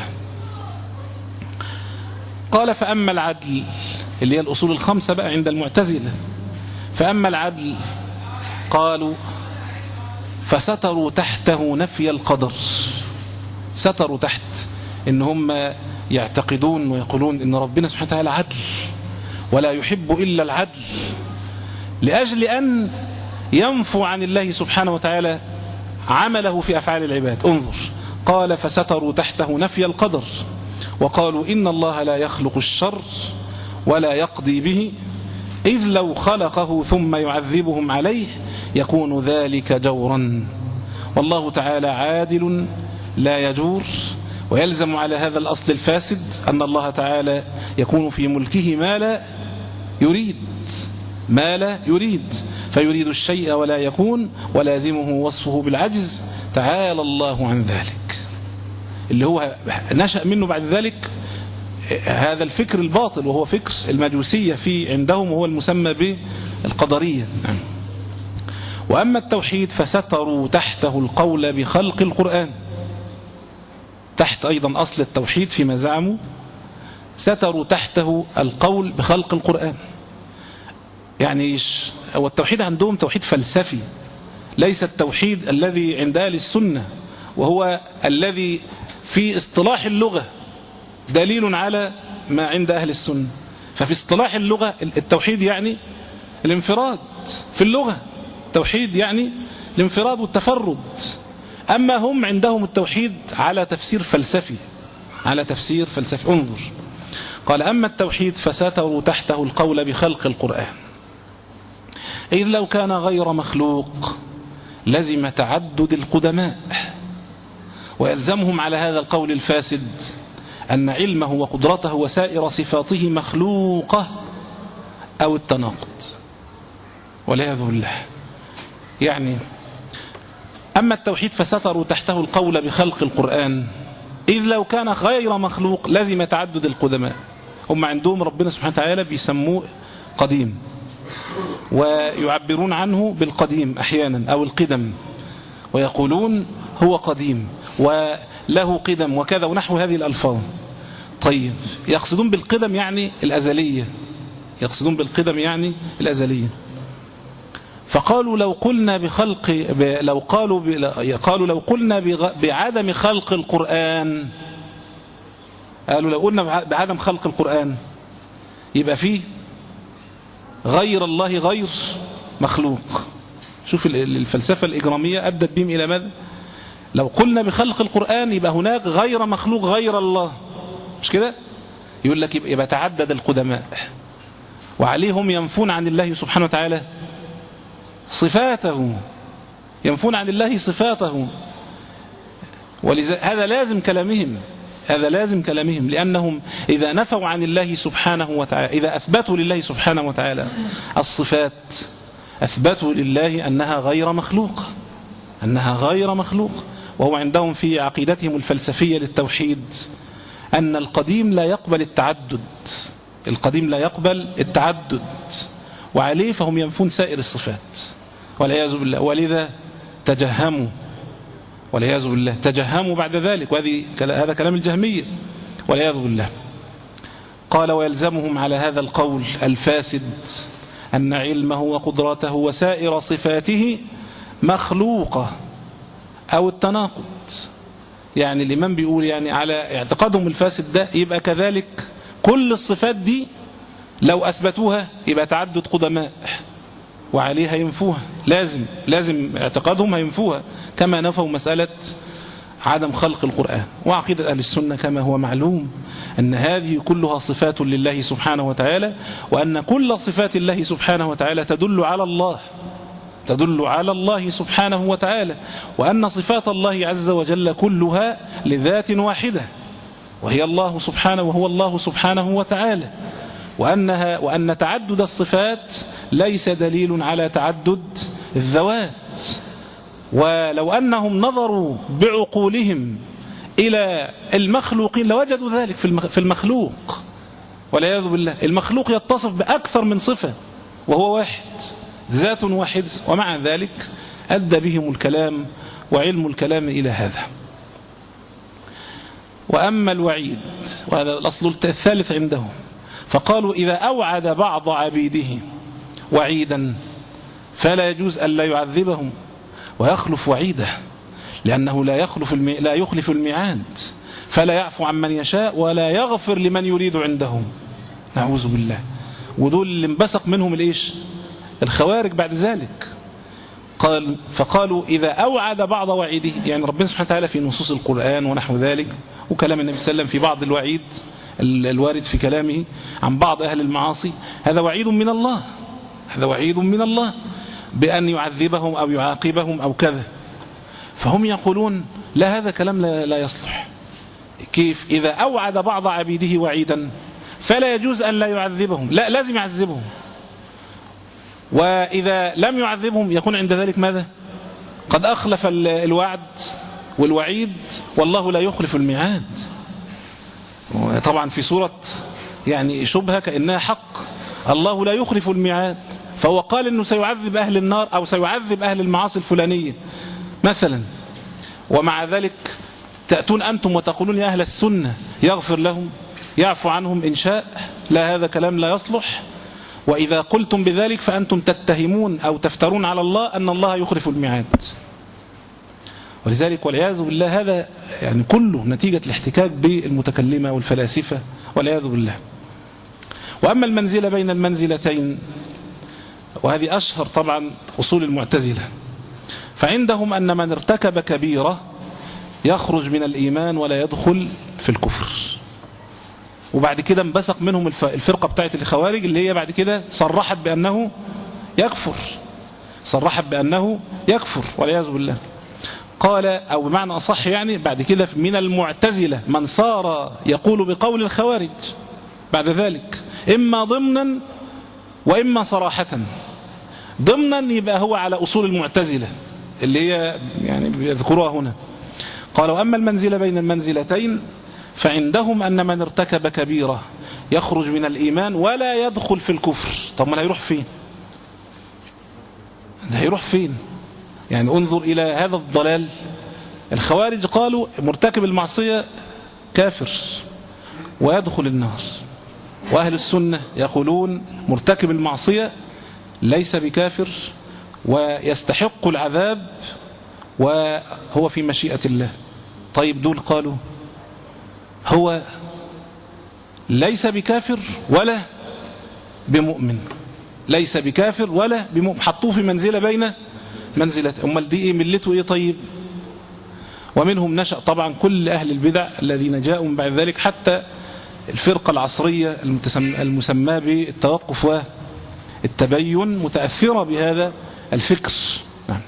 قال فأما العدل اللي هي الأصول الخمسة بقى عند المعتزلة، فأما العدل قالوا فستروا تحته نفي القدر، ستروا تحت إن هم يعتقدون ويقولون إن ربنا سبحانه وتعالى عدل ولا يحب إلا العدل، لأجل أن ينفوا عن الله سبحانه وتعالى عمله في أفعال العباد. انظر، قال فستروا تحته نفي القدر وقالوا إن الله لا يخلق الشر ولا يقضي به، إذ لو خلقه ثم يعذبهم عليه يكون ذلك جورا، والله تعالى عادل لا يجور. ويلزم على هذا الأصل الفاسد أن الله تعالى يكون في ملكه ما لا يريد ما لا يريد فيريد الشيء ولا يكون ولازمه وصفه بالعجز، تعالى الله عن ذلك، اللي هو نشأ منه بعد ذلك هذا الفكر الباطل وهو فكر المجوسية في عندهم وهو المسمى بالقدرية. وأما التوحيد فستروا تحته القول بخلق القرآن، تحت أيضا أصل التوحيد فيما زعموا ستروا تحته القول بخلق القرآن. يعني هو التوحيد عندهم توحيد فلسفي، ليس التوحيد الذي عند أهل السنة وهو الذي في اصطلاح اللغة دليل على ما عند أهل السنة. ففي اصطلاح اللغة التوحيد يعني الانفراد، في اللغة التوحيد يعني الانفراد والتفرد، أما هم عندهم التوحيد على تفسير فلسفي، على تفسير فلسفي. انظر، قال: أما التوحيد فستروا تحته القول بخلق القرآن، إذ لو كان غير مخلوق لزم تعدد القدماء، ويلزمهم على هذا القول الفاسد أن علمه وقدرته وسائر صفاته مخلوقة أو التناقض والعياذ بالله. يعني أما التوحيد فستروا تحته القول بخلق القرآن، إذ لو كان غير مخلوق لزم تعدد القدماء. هم عندهم ربنا سبحانه وتعالى بيسموه قديم، ويعبرون عنه بالقديم أحيانا أو القدم، ويقولون هو قديم وله قدم وكذا ونحو هذه الألفاظ. طيب، يقصدون بالقدم يعني الأزلية، يقصدون بالقدم يعني الأزلية. فقالوا لو قلنا بخلق ب... لو قالوا ب... قالوا لو قلنا بغ... بعدم خلق القرآن، قالوا لو قلنا بعدم خلق القرآن يبقى فيه غير الله غير مخلوق. شوف الفلسفة الإجرامية أدت بهم إلى ماذا؟ لو قلنا بخلق القرآن يبقى هناك غير مخلوق غير الله، مش كده؟ يقول لك يبقى, يبقى تعدد القدماء، وعليهم ينفون عن الله سبحانه وتعالى صفاته، ينفون عن الله صفاته. ولذا هذا لازم كلامهم، هذا لازم كلامهم، لأنهم إذا نفوا عن الله سبحانه وتعالى، إذا أثبتوا لله سبحانه وتعالى الصفات، أثبتوا لله أنها غير مخلوق، أنها غير مخلوق. وهو عندهم في عقيدتهم الفلسفية للتوحيد أن القديم لا يقبل التعدد، القديم لا يقبل التعدد، وعليه فهم ينفون سائر الصفات والعياذ بالله. ولذا تجهموا والعياذ بالله، تجهموا بعد ذلك، وهذه هذا كلام الجهمية والعياذ بالله. قال: ويلزمهم على هذا القول الفاسد أن علمه وقدرته وسائر صفاته مخلوقة أو التناقض. يعني الإمام بيقول يعني على اعتقادهم الفاسد ده يبقى كذلك كل الصفات دي لو أثبتوها يبقى تعدد قدماء، وعليها ينفوها، لازم لازم اعتقادهم هينفوها، كما نفوا مسألة عدم خلق القرآن. وعقيدة أهل السنة كما هو معلوم أن هذه كلها صفات لله سبحانه وتعالى، وأن كل صفات الله سبحانه وتعالى تدل على الله، تدل على الله سبحانه وتعالى، وأن صفات الله عز وجل كلها لذات واحدة وهي الله سبحانه، وهو الله سبحانه وتعالى، وأنها وأن تعدد الصفات ليس دليل على تعدد الذوات. ولو أنهم نظروا بعقولهم إلى المخلوقين لوجدوا ذلك في المخلوق والعياذ بالله. المخلوق يتصف بأكثر من صفة وهو واحد، ذات واحد، ومع ذلك أدى بهم الكلام وعلم الكلام إلى هذا. وأما الوعيد، وهذا الأصل الثالث عندهم، فقالوا إذا أوعد بعض عبيده وعيدا فلا يجوز أن لا يعذبهم ويخلف وعيده، لأنه لا يخلف المي... لا يخلف الميعاد، فلا يعفو عن من يشاء ولا يغفر لمن يريد عندهم، نعوذ بالله. ودول اللي انبثق منهم الإيش؟ الخوارج بعد ذلك. قال فقالوا إذا أوعد بعض وعيده، يعني ربنا سبحانه وتعالى في نصوص القرآن ونحو ذلك، وكلام النبي صلى الله عليه وسلم في بعض الوعيد الوارد في كلامه عن بعض أهل المعاصي، هذا وعيد من الله، هذا وعيد من الله بأن يعذبهم أو يعاقبهم أو كذا. فهم يقولون لا، هذا كلام لا, لا يصلح. كيف؟ إذا أوعد بعض عبيده وعيدا فلا يجوز أن لا يعذبهم، لا، لازم يعذبهم. وإذا لم يعذبهم يكون عند ذلك ماذا؟ قد أخلف الوعد والوعيد، والله لا يخلف الميعاد. طبعا في صورة يعني شبهة كأنها حق، الله لا يخلف الميعاد، فهو قال أنه سيعذب أهل النار أو سيعذب أهل المعاصي الفلانية مثلا، ومع ذلك تأتون أنتم وتقولون يا أهل السنة يغفر لهم يعفو عنهم إن شاء. لا، هذا كلام لا يصلح. وإذا قلتم بذلك فأنتم تتهمون أو تفترون على الله أن الله يخلف الميعاد. ولذلك والعياذ بالله هذا يعني كله نتيجة الاحتكاك بالمتكلمة والفلاسفة والعياذ بالله. وأما المنزلة بين المنزلتين، وهذه أشهر طبعا أصول المعتزلة، فعندهم أن من ارتكب كبيرة يخرج من الإيمان ولا يدخل في الكفر. وبعد كده انبثق منهم الفرقة بتاعت الخوارج اللي هي بعد كده صرحت بأنه يكفر صرحت بأنه يكفر والعياذ بالله. قال أو بمعنى أصح يعني بعد كده من المعتزلة من صار يقول بقول الخوارج بعد ذلك إما ضمنا وإما صراحة. ضمنا يبقى هو على أصول المعتزلة اللي هي يعني بيذكروها هنا. قالوا أما المنزلة بين المنزلتين فعندهم أن من ارتكب كبيرة يخرج من الإيمان ولا يدخل في الكفر. طب ما هيروح فين؟ ده هيروح فين؟ يعني انظر إلى هذا الضلال. الخوارج قالوا مرتكب المعصية كافر ويدخل النار، وأهل السنة يقولون مرتكب المعصية ليس بكافر ويستحق العذاب وهو في مشيئة الله. طيب دول قالوا هو ليس بكافر ولا بمؤمن، ليس بكافر ولا بمؤمن، حطوه في منزلة بين منزلة. أمال دي إيه ملته إيه؟ طيب ومنهم نشأ طبعا كل أهل البدع الذين جاءوا من بعد ذلك، حتى الفرقة العصرية المسمى بالتوقف والتبين متأثرة بهذا الفكر. نعم.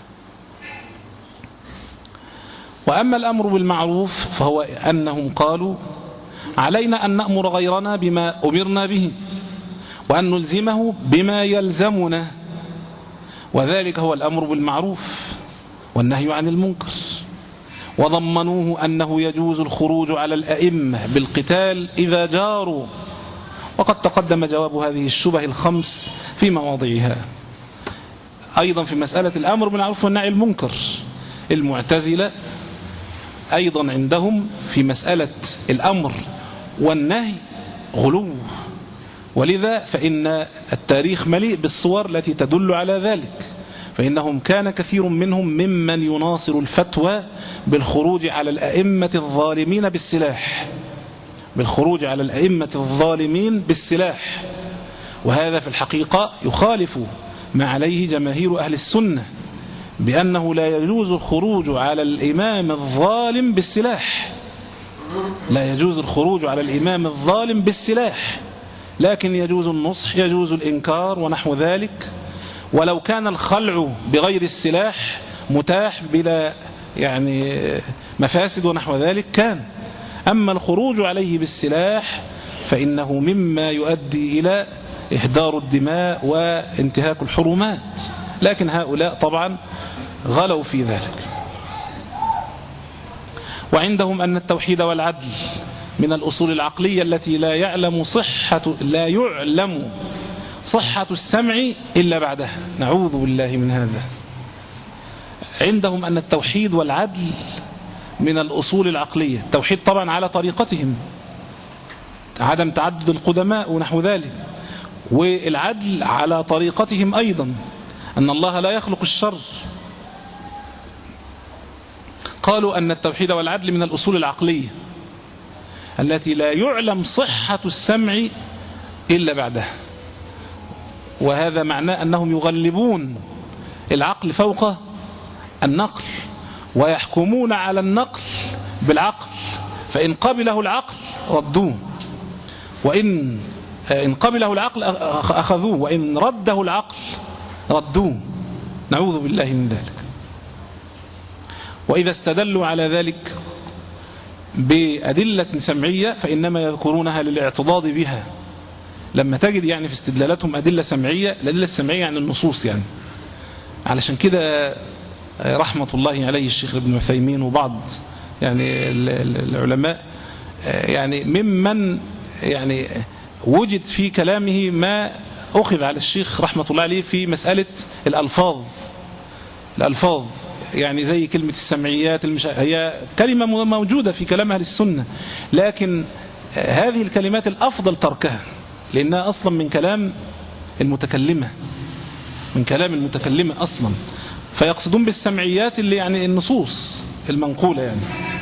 وأما الأمر بالمعروف فهو أنهم قالوا علينا أن نأمر غيرنا بما أمرنا به وأن نلزمه بما يلزمنا، وذلك هو الأمر بالمعروف والنهي عن المنكر. وضمنوه أنه يجوز الخروج على الأئمة بالقتال إذا جاروا، وقد تقدم جواب هذه الشبه الخمس في مواضعها. أيضا في مسألة الأمر بالمعروف والنهي عن المنكر المعتزلة أيضا عندهم في مسألة الأمر والنهي غلو، ولذا فإن التاريخ مليء بالصور التي تدل على ذلك. فإنهم كان كثير منهم ممن يناصر الفتوى بالخروج على الأئمة الظالمين بالسلاح بالخروج على الأئمة الظالمين بالسلاح وهذا في الحقيقة يخالف ما عليه جماهير أهل السنة بأنه لا يجوز الخروج على الإمام الظالم بالسلاح لا يجوز الخروج على الإمام الظالم بالسلاح، لكن يجوز النصح، يجوز الإنكار ونحو ذلك، ولو كان الخلع بغير السلاح متاح بلا يعني مفاسد ونحو ذلك كان. أما الخروج عليه بالسلاح فإنه مما يؤدي إلى إهدار الدماء وانتهاك الحرمات، لكن هؤلاء طبعا غلوا في ذلك. وعندهم أن التوحيد والعدل من الأصول العقلية التي لا يعلم صحة لا يعلم صحة السمع إلا بعدها، نعوذ بالله من هذا. عندهم أن التوحيد والعدل من الأصول العقلية، التوحيد طبعا على طريقتهم، عدم تعدد القدماء ونحو ذلك، والعدل على طريقتهم أيضا، أن الله لا يخلق الشر. قالوا أن التوحيد والعدل من الأصول العقلية التي لا يعلم صحة السمع إلا بعدها، وهذا معناه أنهم يغلبون العقل فوق النقل ويحكمون على النقل بالعقل، فإن قبله العقل ردوه، وإن إن قبله العقل أخذوه، وإن رده العقل ردوه، نعوذ بالله من ذلك. وإذا استدلوا على ذلك بأدلة سمعية فإنما يذكرونها للاعتضاد بها. لما تجد يعني في استدلالاتهم أدلة سمعية، الأدلة السمعية عن النصوص يعني، علشان كده رحمة الله عليه الشيخ ابن عثيمين وبعض يعني العلماء يعني ممن يعني وجد في كلامه ما أخذ على الشيخ رحمة الله عليه في مسألة الألفاظ الألفاظ يعني زي كلمة السمعيات المشا... هي كلمة موجودة في كلام أهل السنة، لكن هذه الكلمات الأفضل تركها لأنها أصلا من كلام المتكلمة من كلام المتكلمة أصلا، فيقصدون بالسمعيات اللي يعني النصوص المنقولة يعني.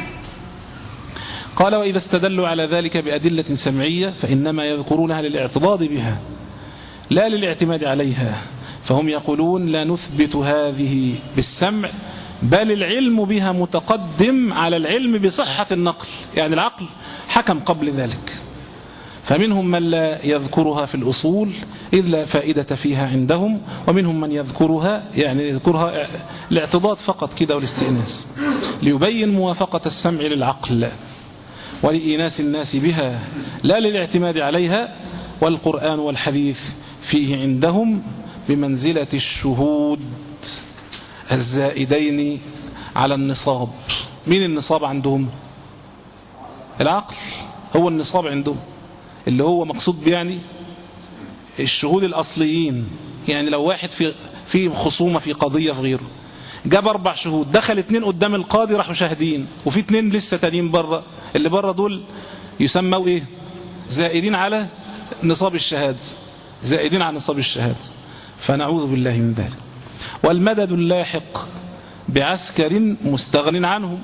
قال وإذا استدلوا على ذلك بأدلة سمعية فإنما يذكرونها للاعتضاد بها لا للاعتماد عليها، فهم يقولون لا نثبت هذه بالسمع بل العلم بها متقدم على العلم بصحة النقل، يعني العقل حكم قبل ذلك. فمنهم من لا يذكرها في الأصول إذ لا فائدة فيها عندهم، ومنهم من يذكرها يعني يذكرها الاعتضاد فقط كده والاستئناس، ليبين موافقة السمع للعقل ولإيناس الناس بها لا للاعتماد عليها. والقرآن والحديث فيه عندهم بمنزلة الشهود الزائدين على النصاب. مين النصاب عندهم؟ العقل هو النصاب عندهم، اللي هو مقصود يعني الشهود الأصليين. يعني لو واحد في في خصومة في قضية في غيره، جاب أربع شهود، دخل اتنين قدام القاضي راحوا شاهدين، وفي اتنين لسه تانيين بره، اللي بره دول يسموا ايه؟ زائدين على نصاب الشهادة، زائدين على نصاب الشهادة. فنعوذ بالله من ذلك. والمدد اللاحق بعسكر مستغن عنه،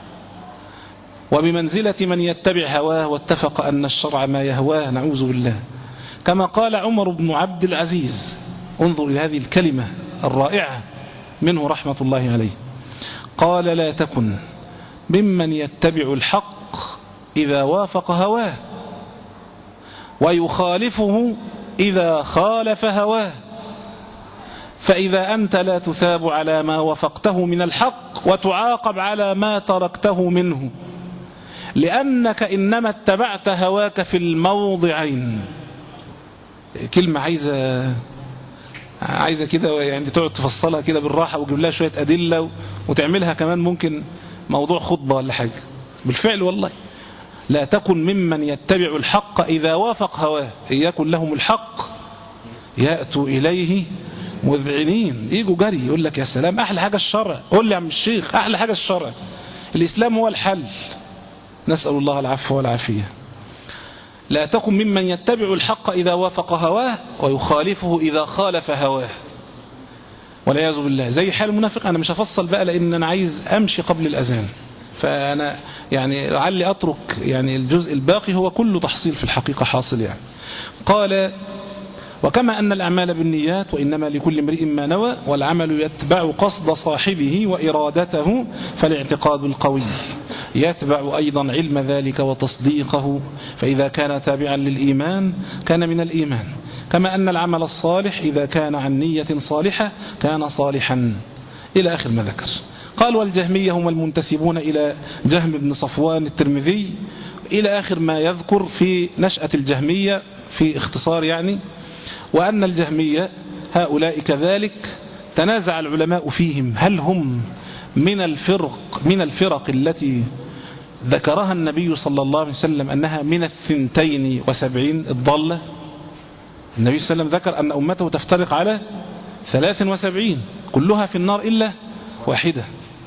وبمنزلة من يتبع هواه واتفق أن الشرع ما يهواه، نعوذ بالله. كما قال عمر بن عبد العزيز، انظر إلى هذه الكلمة الرائعة منه رحمة الله عليه، قال: لا تكن ممن يتبع الحق إذا وافق هواه، ويخالفه إذا خالف هواه، فإذا أنت لا تثاب على ما وافقته من الحق وتعاقب على ما تركته منه، لأنك إنما اتبعت هواك في الموضعين. كلمة عايزة عايزة كده يعني تقعد تفصلها كده بالراحة وتجيب لها شوية أدلة وتعملها كمان ممكن موضوع خطبة ولا حاجة. بالفعل والله، لا تكن ممن يتبع الحق إذا وافق هواه، إن يكن لهم الحق يأتوا إليه مذعنين، يجوا جري يقول لك يا سلام أحلى حاجة الشرع. قول لي يا عم الشيخ أحلى حاجة الشرع، الإسلام هو الحل، نسأل الله العفو والعافية. لا تكن ممن يتبع الحق إذا وافق هواه ويخالفه إذا خالف هواه، والعياذ بالله. زي حال المنافق. أنا مش هفصل بقى لأن أنا عايز أمشي قبل الأذان، فأنا يعني لعلي أترك يعني الجزء الباقي هو كله تحصيل في الحقيقة حاصل يعني. قال: وكما أن الأعمال بالنيات وإنما لكل امرئ ما نوى، والعمل يتبع قصد صاحبه وإرادته، فالاعتقاد القوي يتبع أيضا علم ذلك وتصديقه، فإذا كان تابعا للإيمان كان من الإيمان، كما أن العمل الصالح إذا كان عن نية صالحة كان صالحا، إلى آخر ما ذكر. قال: والجهمية هم المنتسبون إلى جهم بن صفوان الترمذي، إلى آخر ما يذكر في نشأة الجهمية في اختصار يعني. وأن الجهمية هؤلاء كذلك تنازع العلماء فيهم، هل هم من الفرق من الفرق التي ذكرها النبي صلى الله عليه وسلم أنها من الثنتين وسبعين الضالة. النبي صلى الله عليه وسلم ذكر أن أمته تفترق على ثلاث وسبعين كلها في النار إلا واحدة.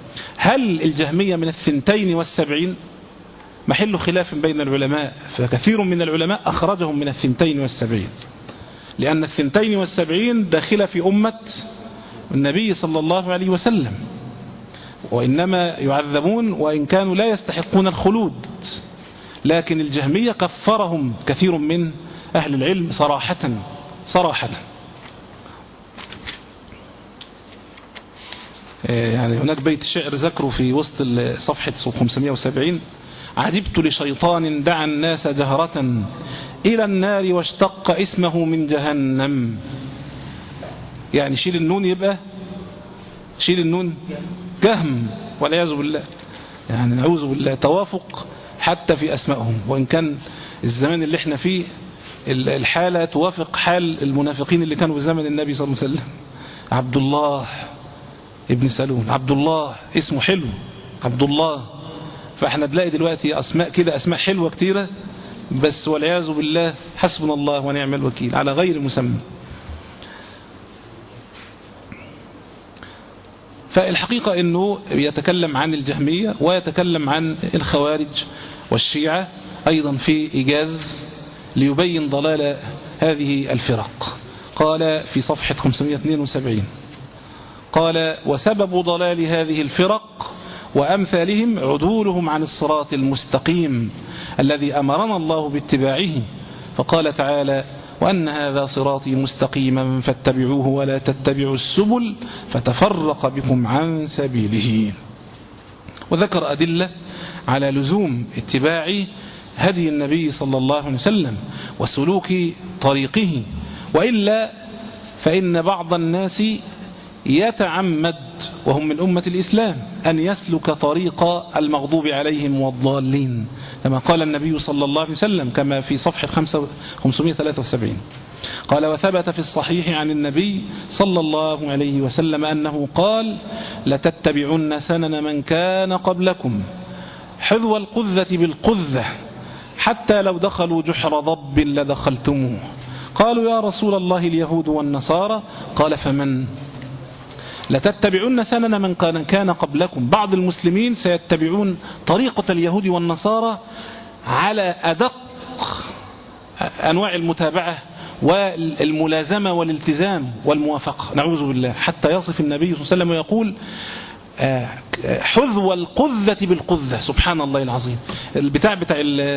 هل الجهمية من الثنتين والسبعين؟ محل خلاف بين العلماء، فكثير من العلماء أخرجهم من الثنتين والسبعين، لأن الثنتين والسبعين داخلة في أمة النبي صلى الله عليه وسلم، وإنما يعذبون وإن كانوا لا يستحقون الخلود. لكن الجهمية كفرهم كثير من أهل العلم صراحة صراحة. يعني هناك بيت شعر ذكره في وسط صفحة خمسمائة وسبعين: عجبت لشيطان دعا الناس جهرة إلى النار واشتق اسمه من جهنم. يعني شيل النون يبقى شيل النون جهم، والعياذ بالله. يعني نعوذ بالله، توافق حتى في أسمائهم، وإن كان الزمان اللي احنا فيه الحالة توافق حال المنافقين اللي كانوا في زمن النبي صلى الله عليه وسلم. عبد الله ابن سلول، عبد الله اسمه حلو، عبد الله. فاحنا تلاقي دلوقتي أسماء كده، أسماء حلوة كتيرة، بس والعياذ بالله حسبنا الله ونعم الوكيل، على غير مسمى. فالحقيقة أنه يتكلم عن الجهمية ويتكلم عن الخوارج والشيعة أيضا في إيجاز ليبين ضلال هذه الفرق. قال في صفحة خمسمائة واثنين وسبعين: قال: وسبب ضلال هذه الفرق وأمثالهم عدولهم عن الصراط المستقيم الذي أمرنا الله باتباعه، فقال تعالى: وأن هذا صراطي مستقيما فاتبعوه ولا تتبعوا السبل فتفرق بكم عن سبيله. وذكر أدلة على لزوم اتباع هدي النبي صلى الله عليه وسلم وسلوك طريقه، وإلا فإن بعض الناس يتعمد وهم من أمة الإسلام أن يسلك طريق المغضوب عليهم والضالين، كما قال النبي صلى الله عليه وسلم كما في صفحة خمسمائة وثلاثة وسبعين قال: وثبت في الصحيح عن النبي صلى الله عليه وسلم أنه قال: لتتبعن سنن من كان قبلكم حذو القذة بالقذة حتى لو دخلوا جحر ضب لدخلتموه. قالوا: يا رسول الله اليهود والنصارى؟ قال: فمن؟ لتتبعن سنن من كان قبلكم. بعض المسلمين سيتبعون طريقة اليهود والنصارى على أدق أنواع المتابعة والملازمة والالتزام والموافقة، نعوذ بالله، حتى يصف النبي صلى الله عليه وسلم ويقول: حذو القذة بالقذة. سبحان الله العظيم. البتاع بتاع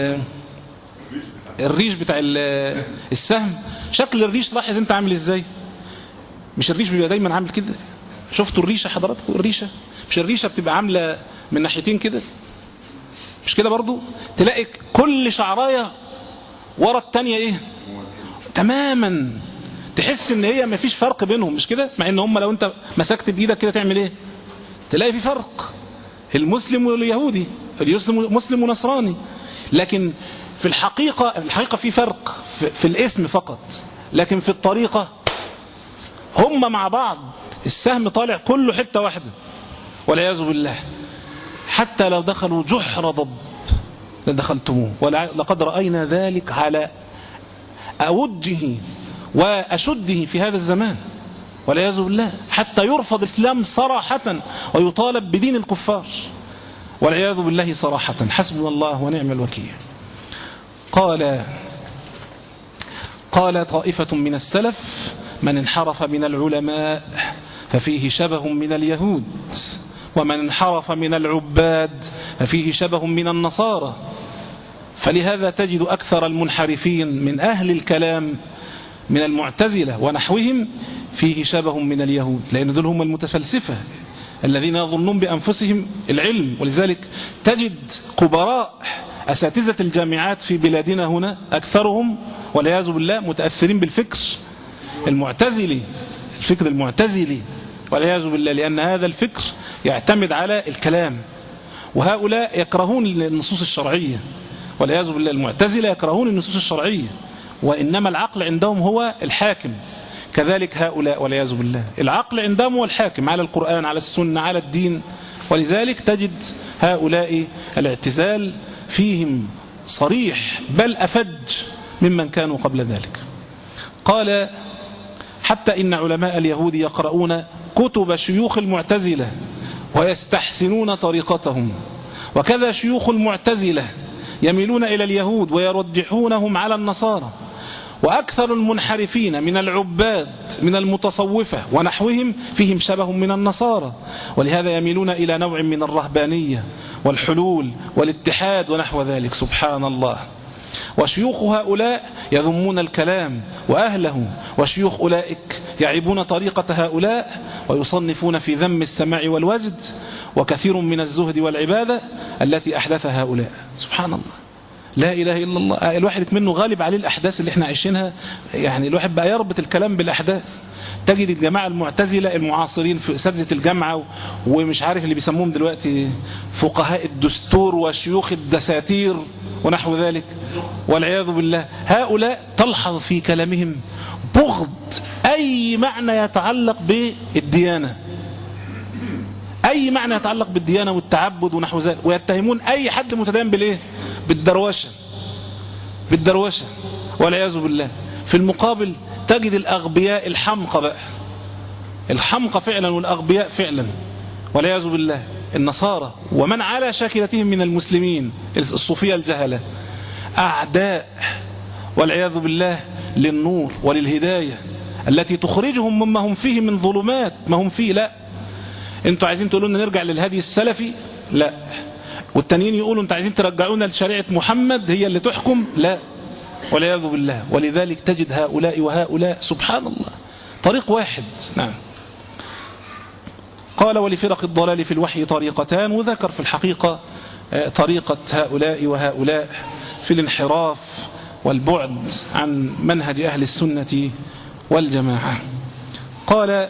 الريش بتاع السهم، شكل الريش لاحظ انت عامل ازاي؟ مش الريش بيبقى دايما عامل كده؟ شفتوا الريشة حضراتكم؟ الريشة مش الريشة بتبقى عاملة من ناحيتين كده؟ مش كده برضو؟ تلاقي كل شعراية ورا التانية ايه؟ تماما، تحس ان هي مفيش فرق بينهم، مش كده؟ مع ان هم لو انت مسكت بايدك كده تعمل ايه؟ تلاقي في فرق، المسلم واليهودي، المسلم ونصراني، لكن في الحقيقة الحقيقة في فرق في, في الاسم فقط، لكن في الطريقة هم مع بعض، السهم طالع كله حتة واحدة والعياذ بالله. حتى لو دخلوا جحر ضب لدخلتموه، ولقد رأينا ذلك على أوجه وأشده في هذا الزمان والعياذ بالله، حتى يرفض الإسلام صراحة ويطالب بدين الكفار والعياذ بالله صراحة. حسبنا الله ونعم الوكيل. قال قال طائفة من السلف: من انحرف من العلماء ففيه شبه من اليهود، ومن انحرف من العباد ففيه شبه من النصارى. فلهذا تجد أكثر المنحرفين من أهل الكلام من المعتزلة ونحوهم فيه شبه من اليهود، لأن دول هم المتفلسفة الذين يظنون بأنفسهم العلم. ولذلك تجد كبراء أساتذة الجامعات في بلادنا هنا أكثرهم والعياذ بالله متأثرين بالفكر المعتزلي، الفكر المعتزلي والعياذ بالله، لأن هذا الفكر يعتمد على الكلام، وهؤلاء يكرهون النصوص الشرعية والعياذ بالله. المعتزلة يكرهون النصوص الشرعية، وإنما العقل عندهم هو الحاكم. كذلك هؤلاء والعياذ بالله العقل عندهم هو الحاكم على القرآن، على السنة، على الدين. ولذلك تجد هؤلاء الاعتزال فيهم صريح، بل أفج ممن كانوا قبل ذلك. قال: حتى إن علماء اليهود يقرؤون كتب شيوخ المعتزلة ويستحسنون طريقتهم، وكذا شيوخ المعتزلة يميلون إلى اليهود ويرجحونهم على النصارى. وأكثر المنحرفين من العباد من المتصوفة ونحوهم فيهم شبه من النصارى، ولهذا يميلون إلى نوع من الرهبانية والحلول والاتحاد ونحو ذلك. سبحان الله. وشيوخ هؤلاء يذمون الكلام وأهله، وشيوخ أولئك يعيبون طريقة هؤلاء ويصنفون في ذم السماع والوجد وكثير من الزهد والعبادة التي أحدثها هؤلاء. سبحان الله، لا إله إلا الله. الواحد منه غالب عليه الأحداث اللي احنا عايشينها، يعني الواحد بقى يربط الكلام بالأحداث. تجد الجماعة المعتزلة المعاصرين في أساتذة الجامعة ومش عارف اللي بيسموهم دلوقتي فقهاء الدستور وشيوخ الدساتير ونحو ذلك والعياذ بالله، هؤلاء تلحظ في كلامهم بغض أي معنى يتعلق بالديانة، أي معنى يتعلق بالديانة والتعبد ونحو ذلك، ويتهمون أي حد متدين بالإيه؟ بالدروشة، بالدروشة والعياذ بالله. في المقابل تجد الأغبياء الحمقى بقى، الحمقى فعلا والأغبياء فعلا والعياذ بالله، النصارى ومن على شاكلتهم من المسلمين الصوفية الجهلة، أعداء والعياذ بالله للنور وللهداية التي تخرجهم مما هم فيه من ظلمات ما هم فيه. لا، انتوا عايزين تقولوا لنا نرجع للهدي السلفي؟ لا. والتانيين يقولوا انتوا عايزين ترجعونا لشريعة محمد هي اللي تحكم؟ لا. والعياذ بالله. ولذلك تجد هؤلاء وهؤلاء سبحان الله طريق واحد. نعم. قال ولفرق الضلال في الوحي طريقتان، وذكر في الحقيقة طريقة هؤلاء وهؤلاء في الانحراف والبعد عن منهج أهل السنة والجماعة. قال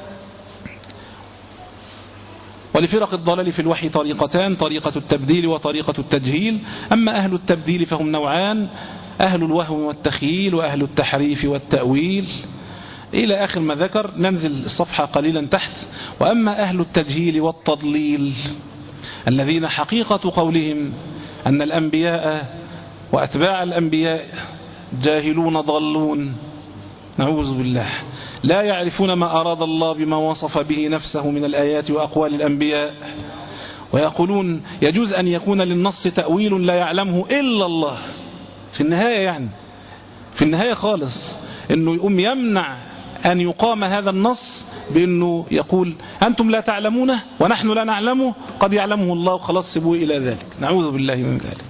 ولفرق الضلال في الوحي طريقتان، طريقة التبديل وطريقة التجهيل. أما أهل التبديل فهم نوعان: أهل الوهم والتخييل وأهل التحريف والتأويل، إلى آخر ما ذكر. ننزل الصفحة قليلا تحت. وأما أهل التجهيل والتضليل الذين حقيقة قولهم أن الأنبياء وأتباع الأنبياء جاهلون ضالون، نعوذ بالله، لا يعرفون ما أراد الله بما وصف به نفسه من الآيات وأقوال الأنبياء، ويقولون يجوز أن يكون للنص تأويل لا يعلمه إلا الله. في النهاية يعني في النهاية خالص أنه يقوم يمنع أن يقام هذا النص بأنه يقول أنتم لا تعلمونه ونحن لا نعلمه، قد يعلمه الله، خلاص سبوه إلى ذلك. نعوذ بالله من ذلك.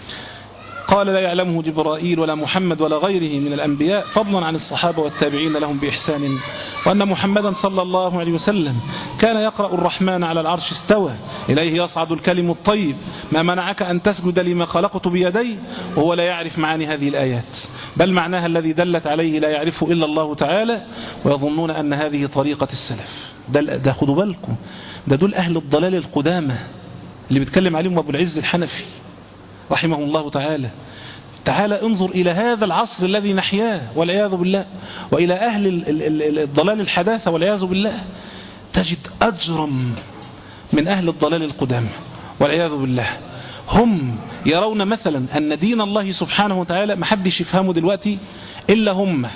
قال لا يعلمه جبرائيل ولا محمد ولا غيره من الأنبياء، فضلا عن الصحابة والتابعين لهم بإحسان، وأن محمدا صلى الله عليه وسلم كان يقرأ الرحمن على العرش استوى إليه يصعد الكلم الطيب ما منعك أن تسجد لما خلقت بيدي، وهو لا يعرف معاني هذه الآيات، بل معناها الذي دلت عليه لا يعرفه إلا الله تعالى، ويظنون أن هذه طريقة السلف. ده, ده خدوا بالكم، ده دول أهل الضلال القدامى اللي بيتكلم عليهم أبو العز الحنفي رحمه الله تعالى. تعالى انظر إلى هذا العصر الذي نحياه والعياذ بالله، وإلى أهل الضلال الحداثة والعياذ بالله، تجد أجرم من أهل الضلال القدامى والعياذ بالله. هم يرون مثلا أن دين الله سبحانه وتعالى ما حدش يفهمه دلوقتي إلا هم،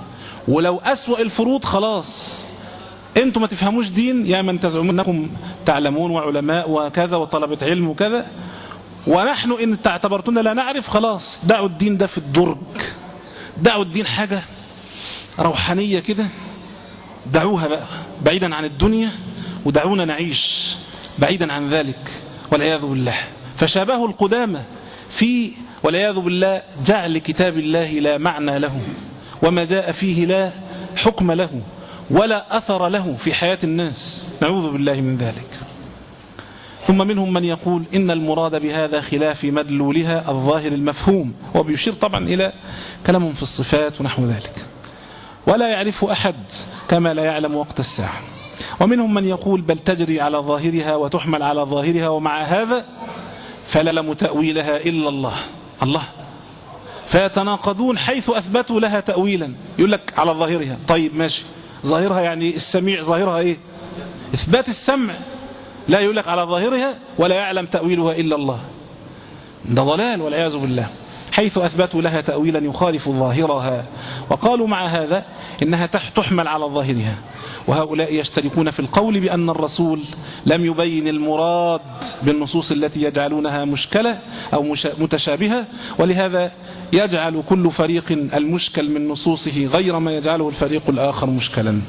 ولو أسوأ الفروض خلاص أنتم ما تفهموش دين، يا من تزعمون أنكم تعلمون وعلماء وكذا وطلبة علم وكذا، ونحن إن اعتبرتنا لا نعرف، خلاص دعوا الدين ده في الدرج، دعوا الدين حاجة روحانية كده، دعوها بقى بعيدا عن الدنيا، ودعونا نعيش بعيدا عن ذلك والعياذ بالله. فشابهوا القدامى في والعياذ بالله جعل كتاب الله لا معنى له، وما جاء فيه لا حكم له ولا أثر له في حياة الناس، نعوذ بالله من ذلك. ثم منهم من يقول إن المراد بهذا خلاف مدلولها الظاهر المفهوم، وبيشير طبعا إلى كلامهم في الصفات ونحو ذلك، ولا يعرف أحد كما لا يعلم وقت الساعة. ومنهم من يقول بل تجري على ظاهرها وتحمل على ظاهرها، ومع هذا فلا يعلم تأويلها إلا الله. الله، فيتناقضون حيث أثبتوا لها تأويلا. يقول لك على ظاهرها، طيب ماشي، ظاهرها يعني السميع، ظاهرها إيه؟ إثبات السمع. لا، يقول لك على ظاهرها ولا يعلم تأويلها إلا الله. ده ضلال والعياذ بالله، حيث أثبتوا لها تأويلا يخالف ظاهرها، وقالوا مع هذا إنها تحمل على ظاهرها. وهؤلاء يشتركون في القول بأن الرسول لم يبين المراد بالنصوص التي يجعلونها مشكلة أو متشابهة، ولهذا يجعل كل فريق المشكل من نصوصه غير ما يجعله الفريق الآخر مشكلا.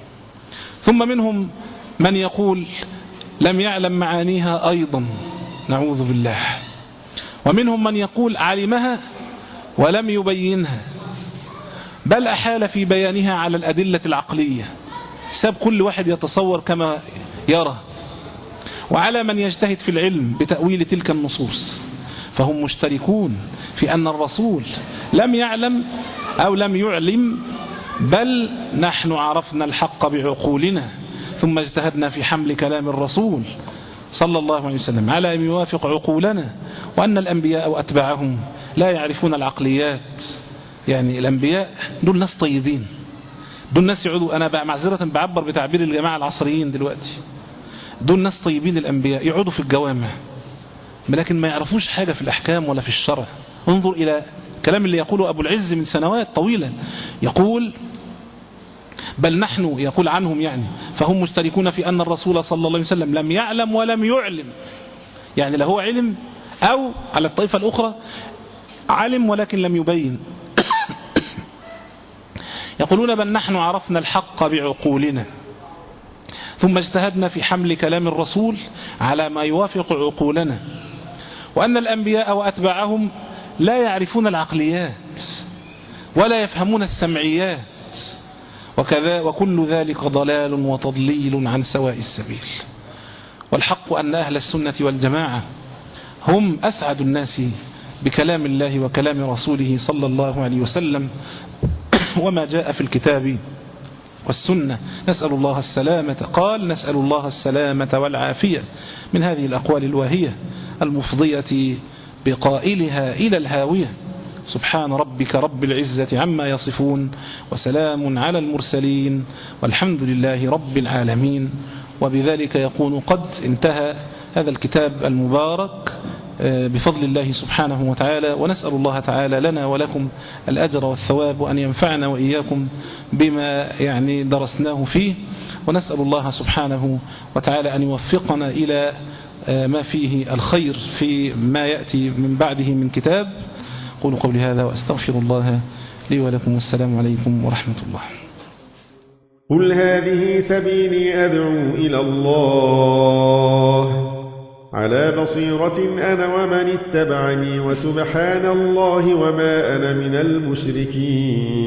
ثم منهم من يقول لم يعلم معانيها أيضا، نعوذ بالله. ومنهم من يقول علمها ولم يبينها، بل أحال في بيانها على الأدلة العقلية، ساب كل واحد يتصور كما يرى، وعلى من يجتهد في العلم بتأويل تلك النصوص. فهم مشتركون في أن الرسول لم يعلم أو لم يعلم، بل نحن عرفنا الحق بعقولنا، ثم اجتهدنا في حمل كلام الرسول صلى الله عليه وسلم على أن يوافق عقولنا. وأن الأنبياء وأتباعهم لا يعرفون العقليات. يعني الأنبياء دول ناس طيبين، دول ناس يقعدوا، أنا معذرة بعبر بتعبير الجماعة العصريين دلوقتي، دول ناس طيبين الأنبياء، يقعدوا في الجوامع لكن ما يعرفوش حاجة في الأحكام ولا في الشرع. انظر إلى كلام اللي يقوله أبو العز من سنوات طويلة، يقول بل نحن، يقول عنهم يعني، فهم مشتركون في أن الرسول صلى الله عليه وسلم لم يعلم ولم يعلم، يعني لا هو علم، أو على الطائفة الأخرى علم ولكن لم يبين. يقولون بل نحن عرفنا الحق بعقولنا، ثم اجتهدنا في حمل كلام الرسول على ما يوافق عقولنا. وأن الأنبياء وأتباعهم لا يعرفون العقليات، ولا يفهمون السمعيات، وكذا وكل ذلك ضلال وتضليل عن سواء السبيل. والحق أن أهل السنة والجماعة هم أسعد الناس بكلام الله وكلام رسوله صلى الله عليه وسلم وما جاء في الكتاب والسنة. نسأل الله السلامة، قال نسأل الله السلامة والعافية من هذه الأقوال الواهية المفضية بقائلها إلى الهاوية. سبحان ربك رب العزة عما يصفون، وسلام على المرسلين، والحمد لله رب العالمين. وبذلك يكون قد انتهى هذا الكتاب المبارك بفضل الله سبحانه وتعالى، ونسأل الله تعالى لنا ولكم الأجر والثواب، وأن ينفعنا وإياكم بما يعني درسناه فيه، ونسأل الله سبحانه وتعالى أن يوفقنا إلى ما فيه الخير في ما يأتي من بعده من كتاب. قولوا قولي هذا وأستغفر الله لي ولكم، والسلام عليكم ورحمة الله. قل هذه سبيلي أدعو إلى الله على بصيرة أنا ومن اتبعني، وسبحان الله وما أنا من المشركين.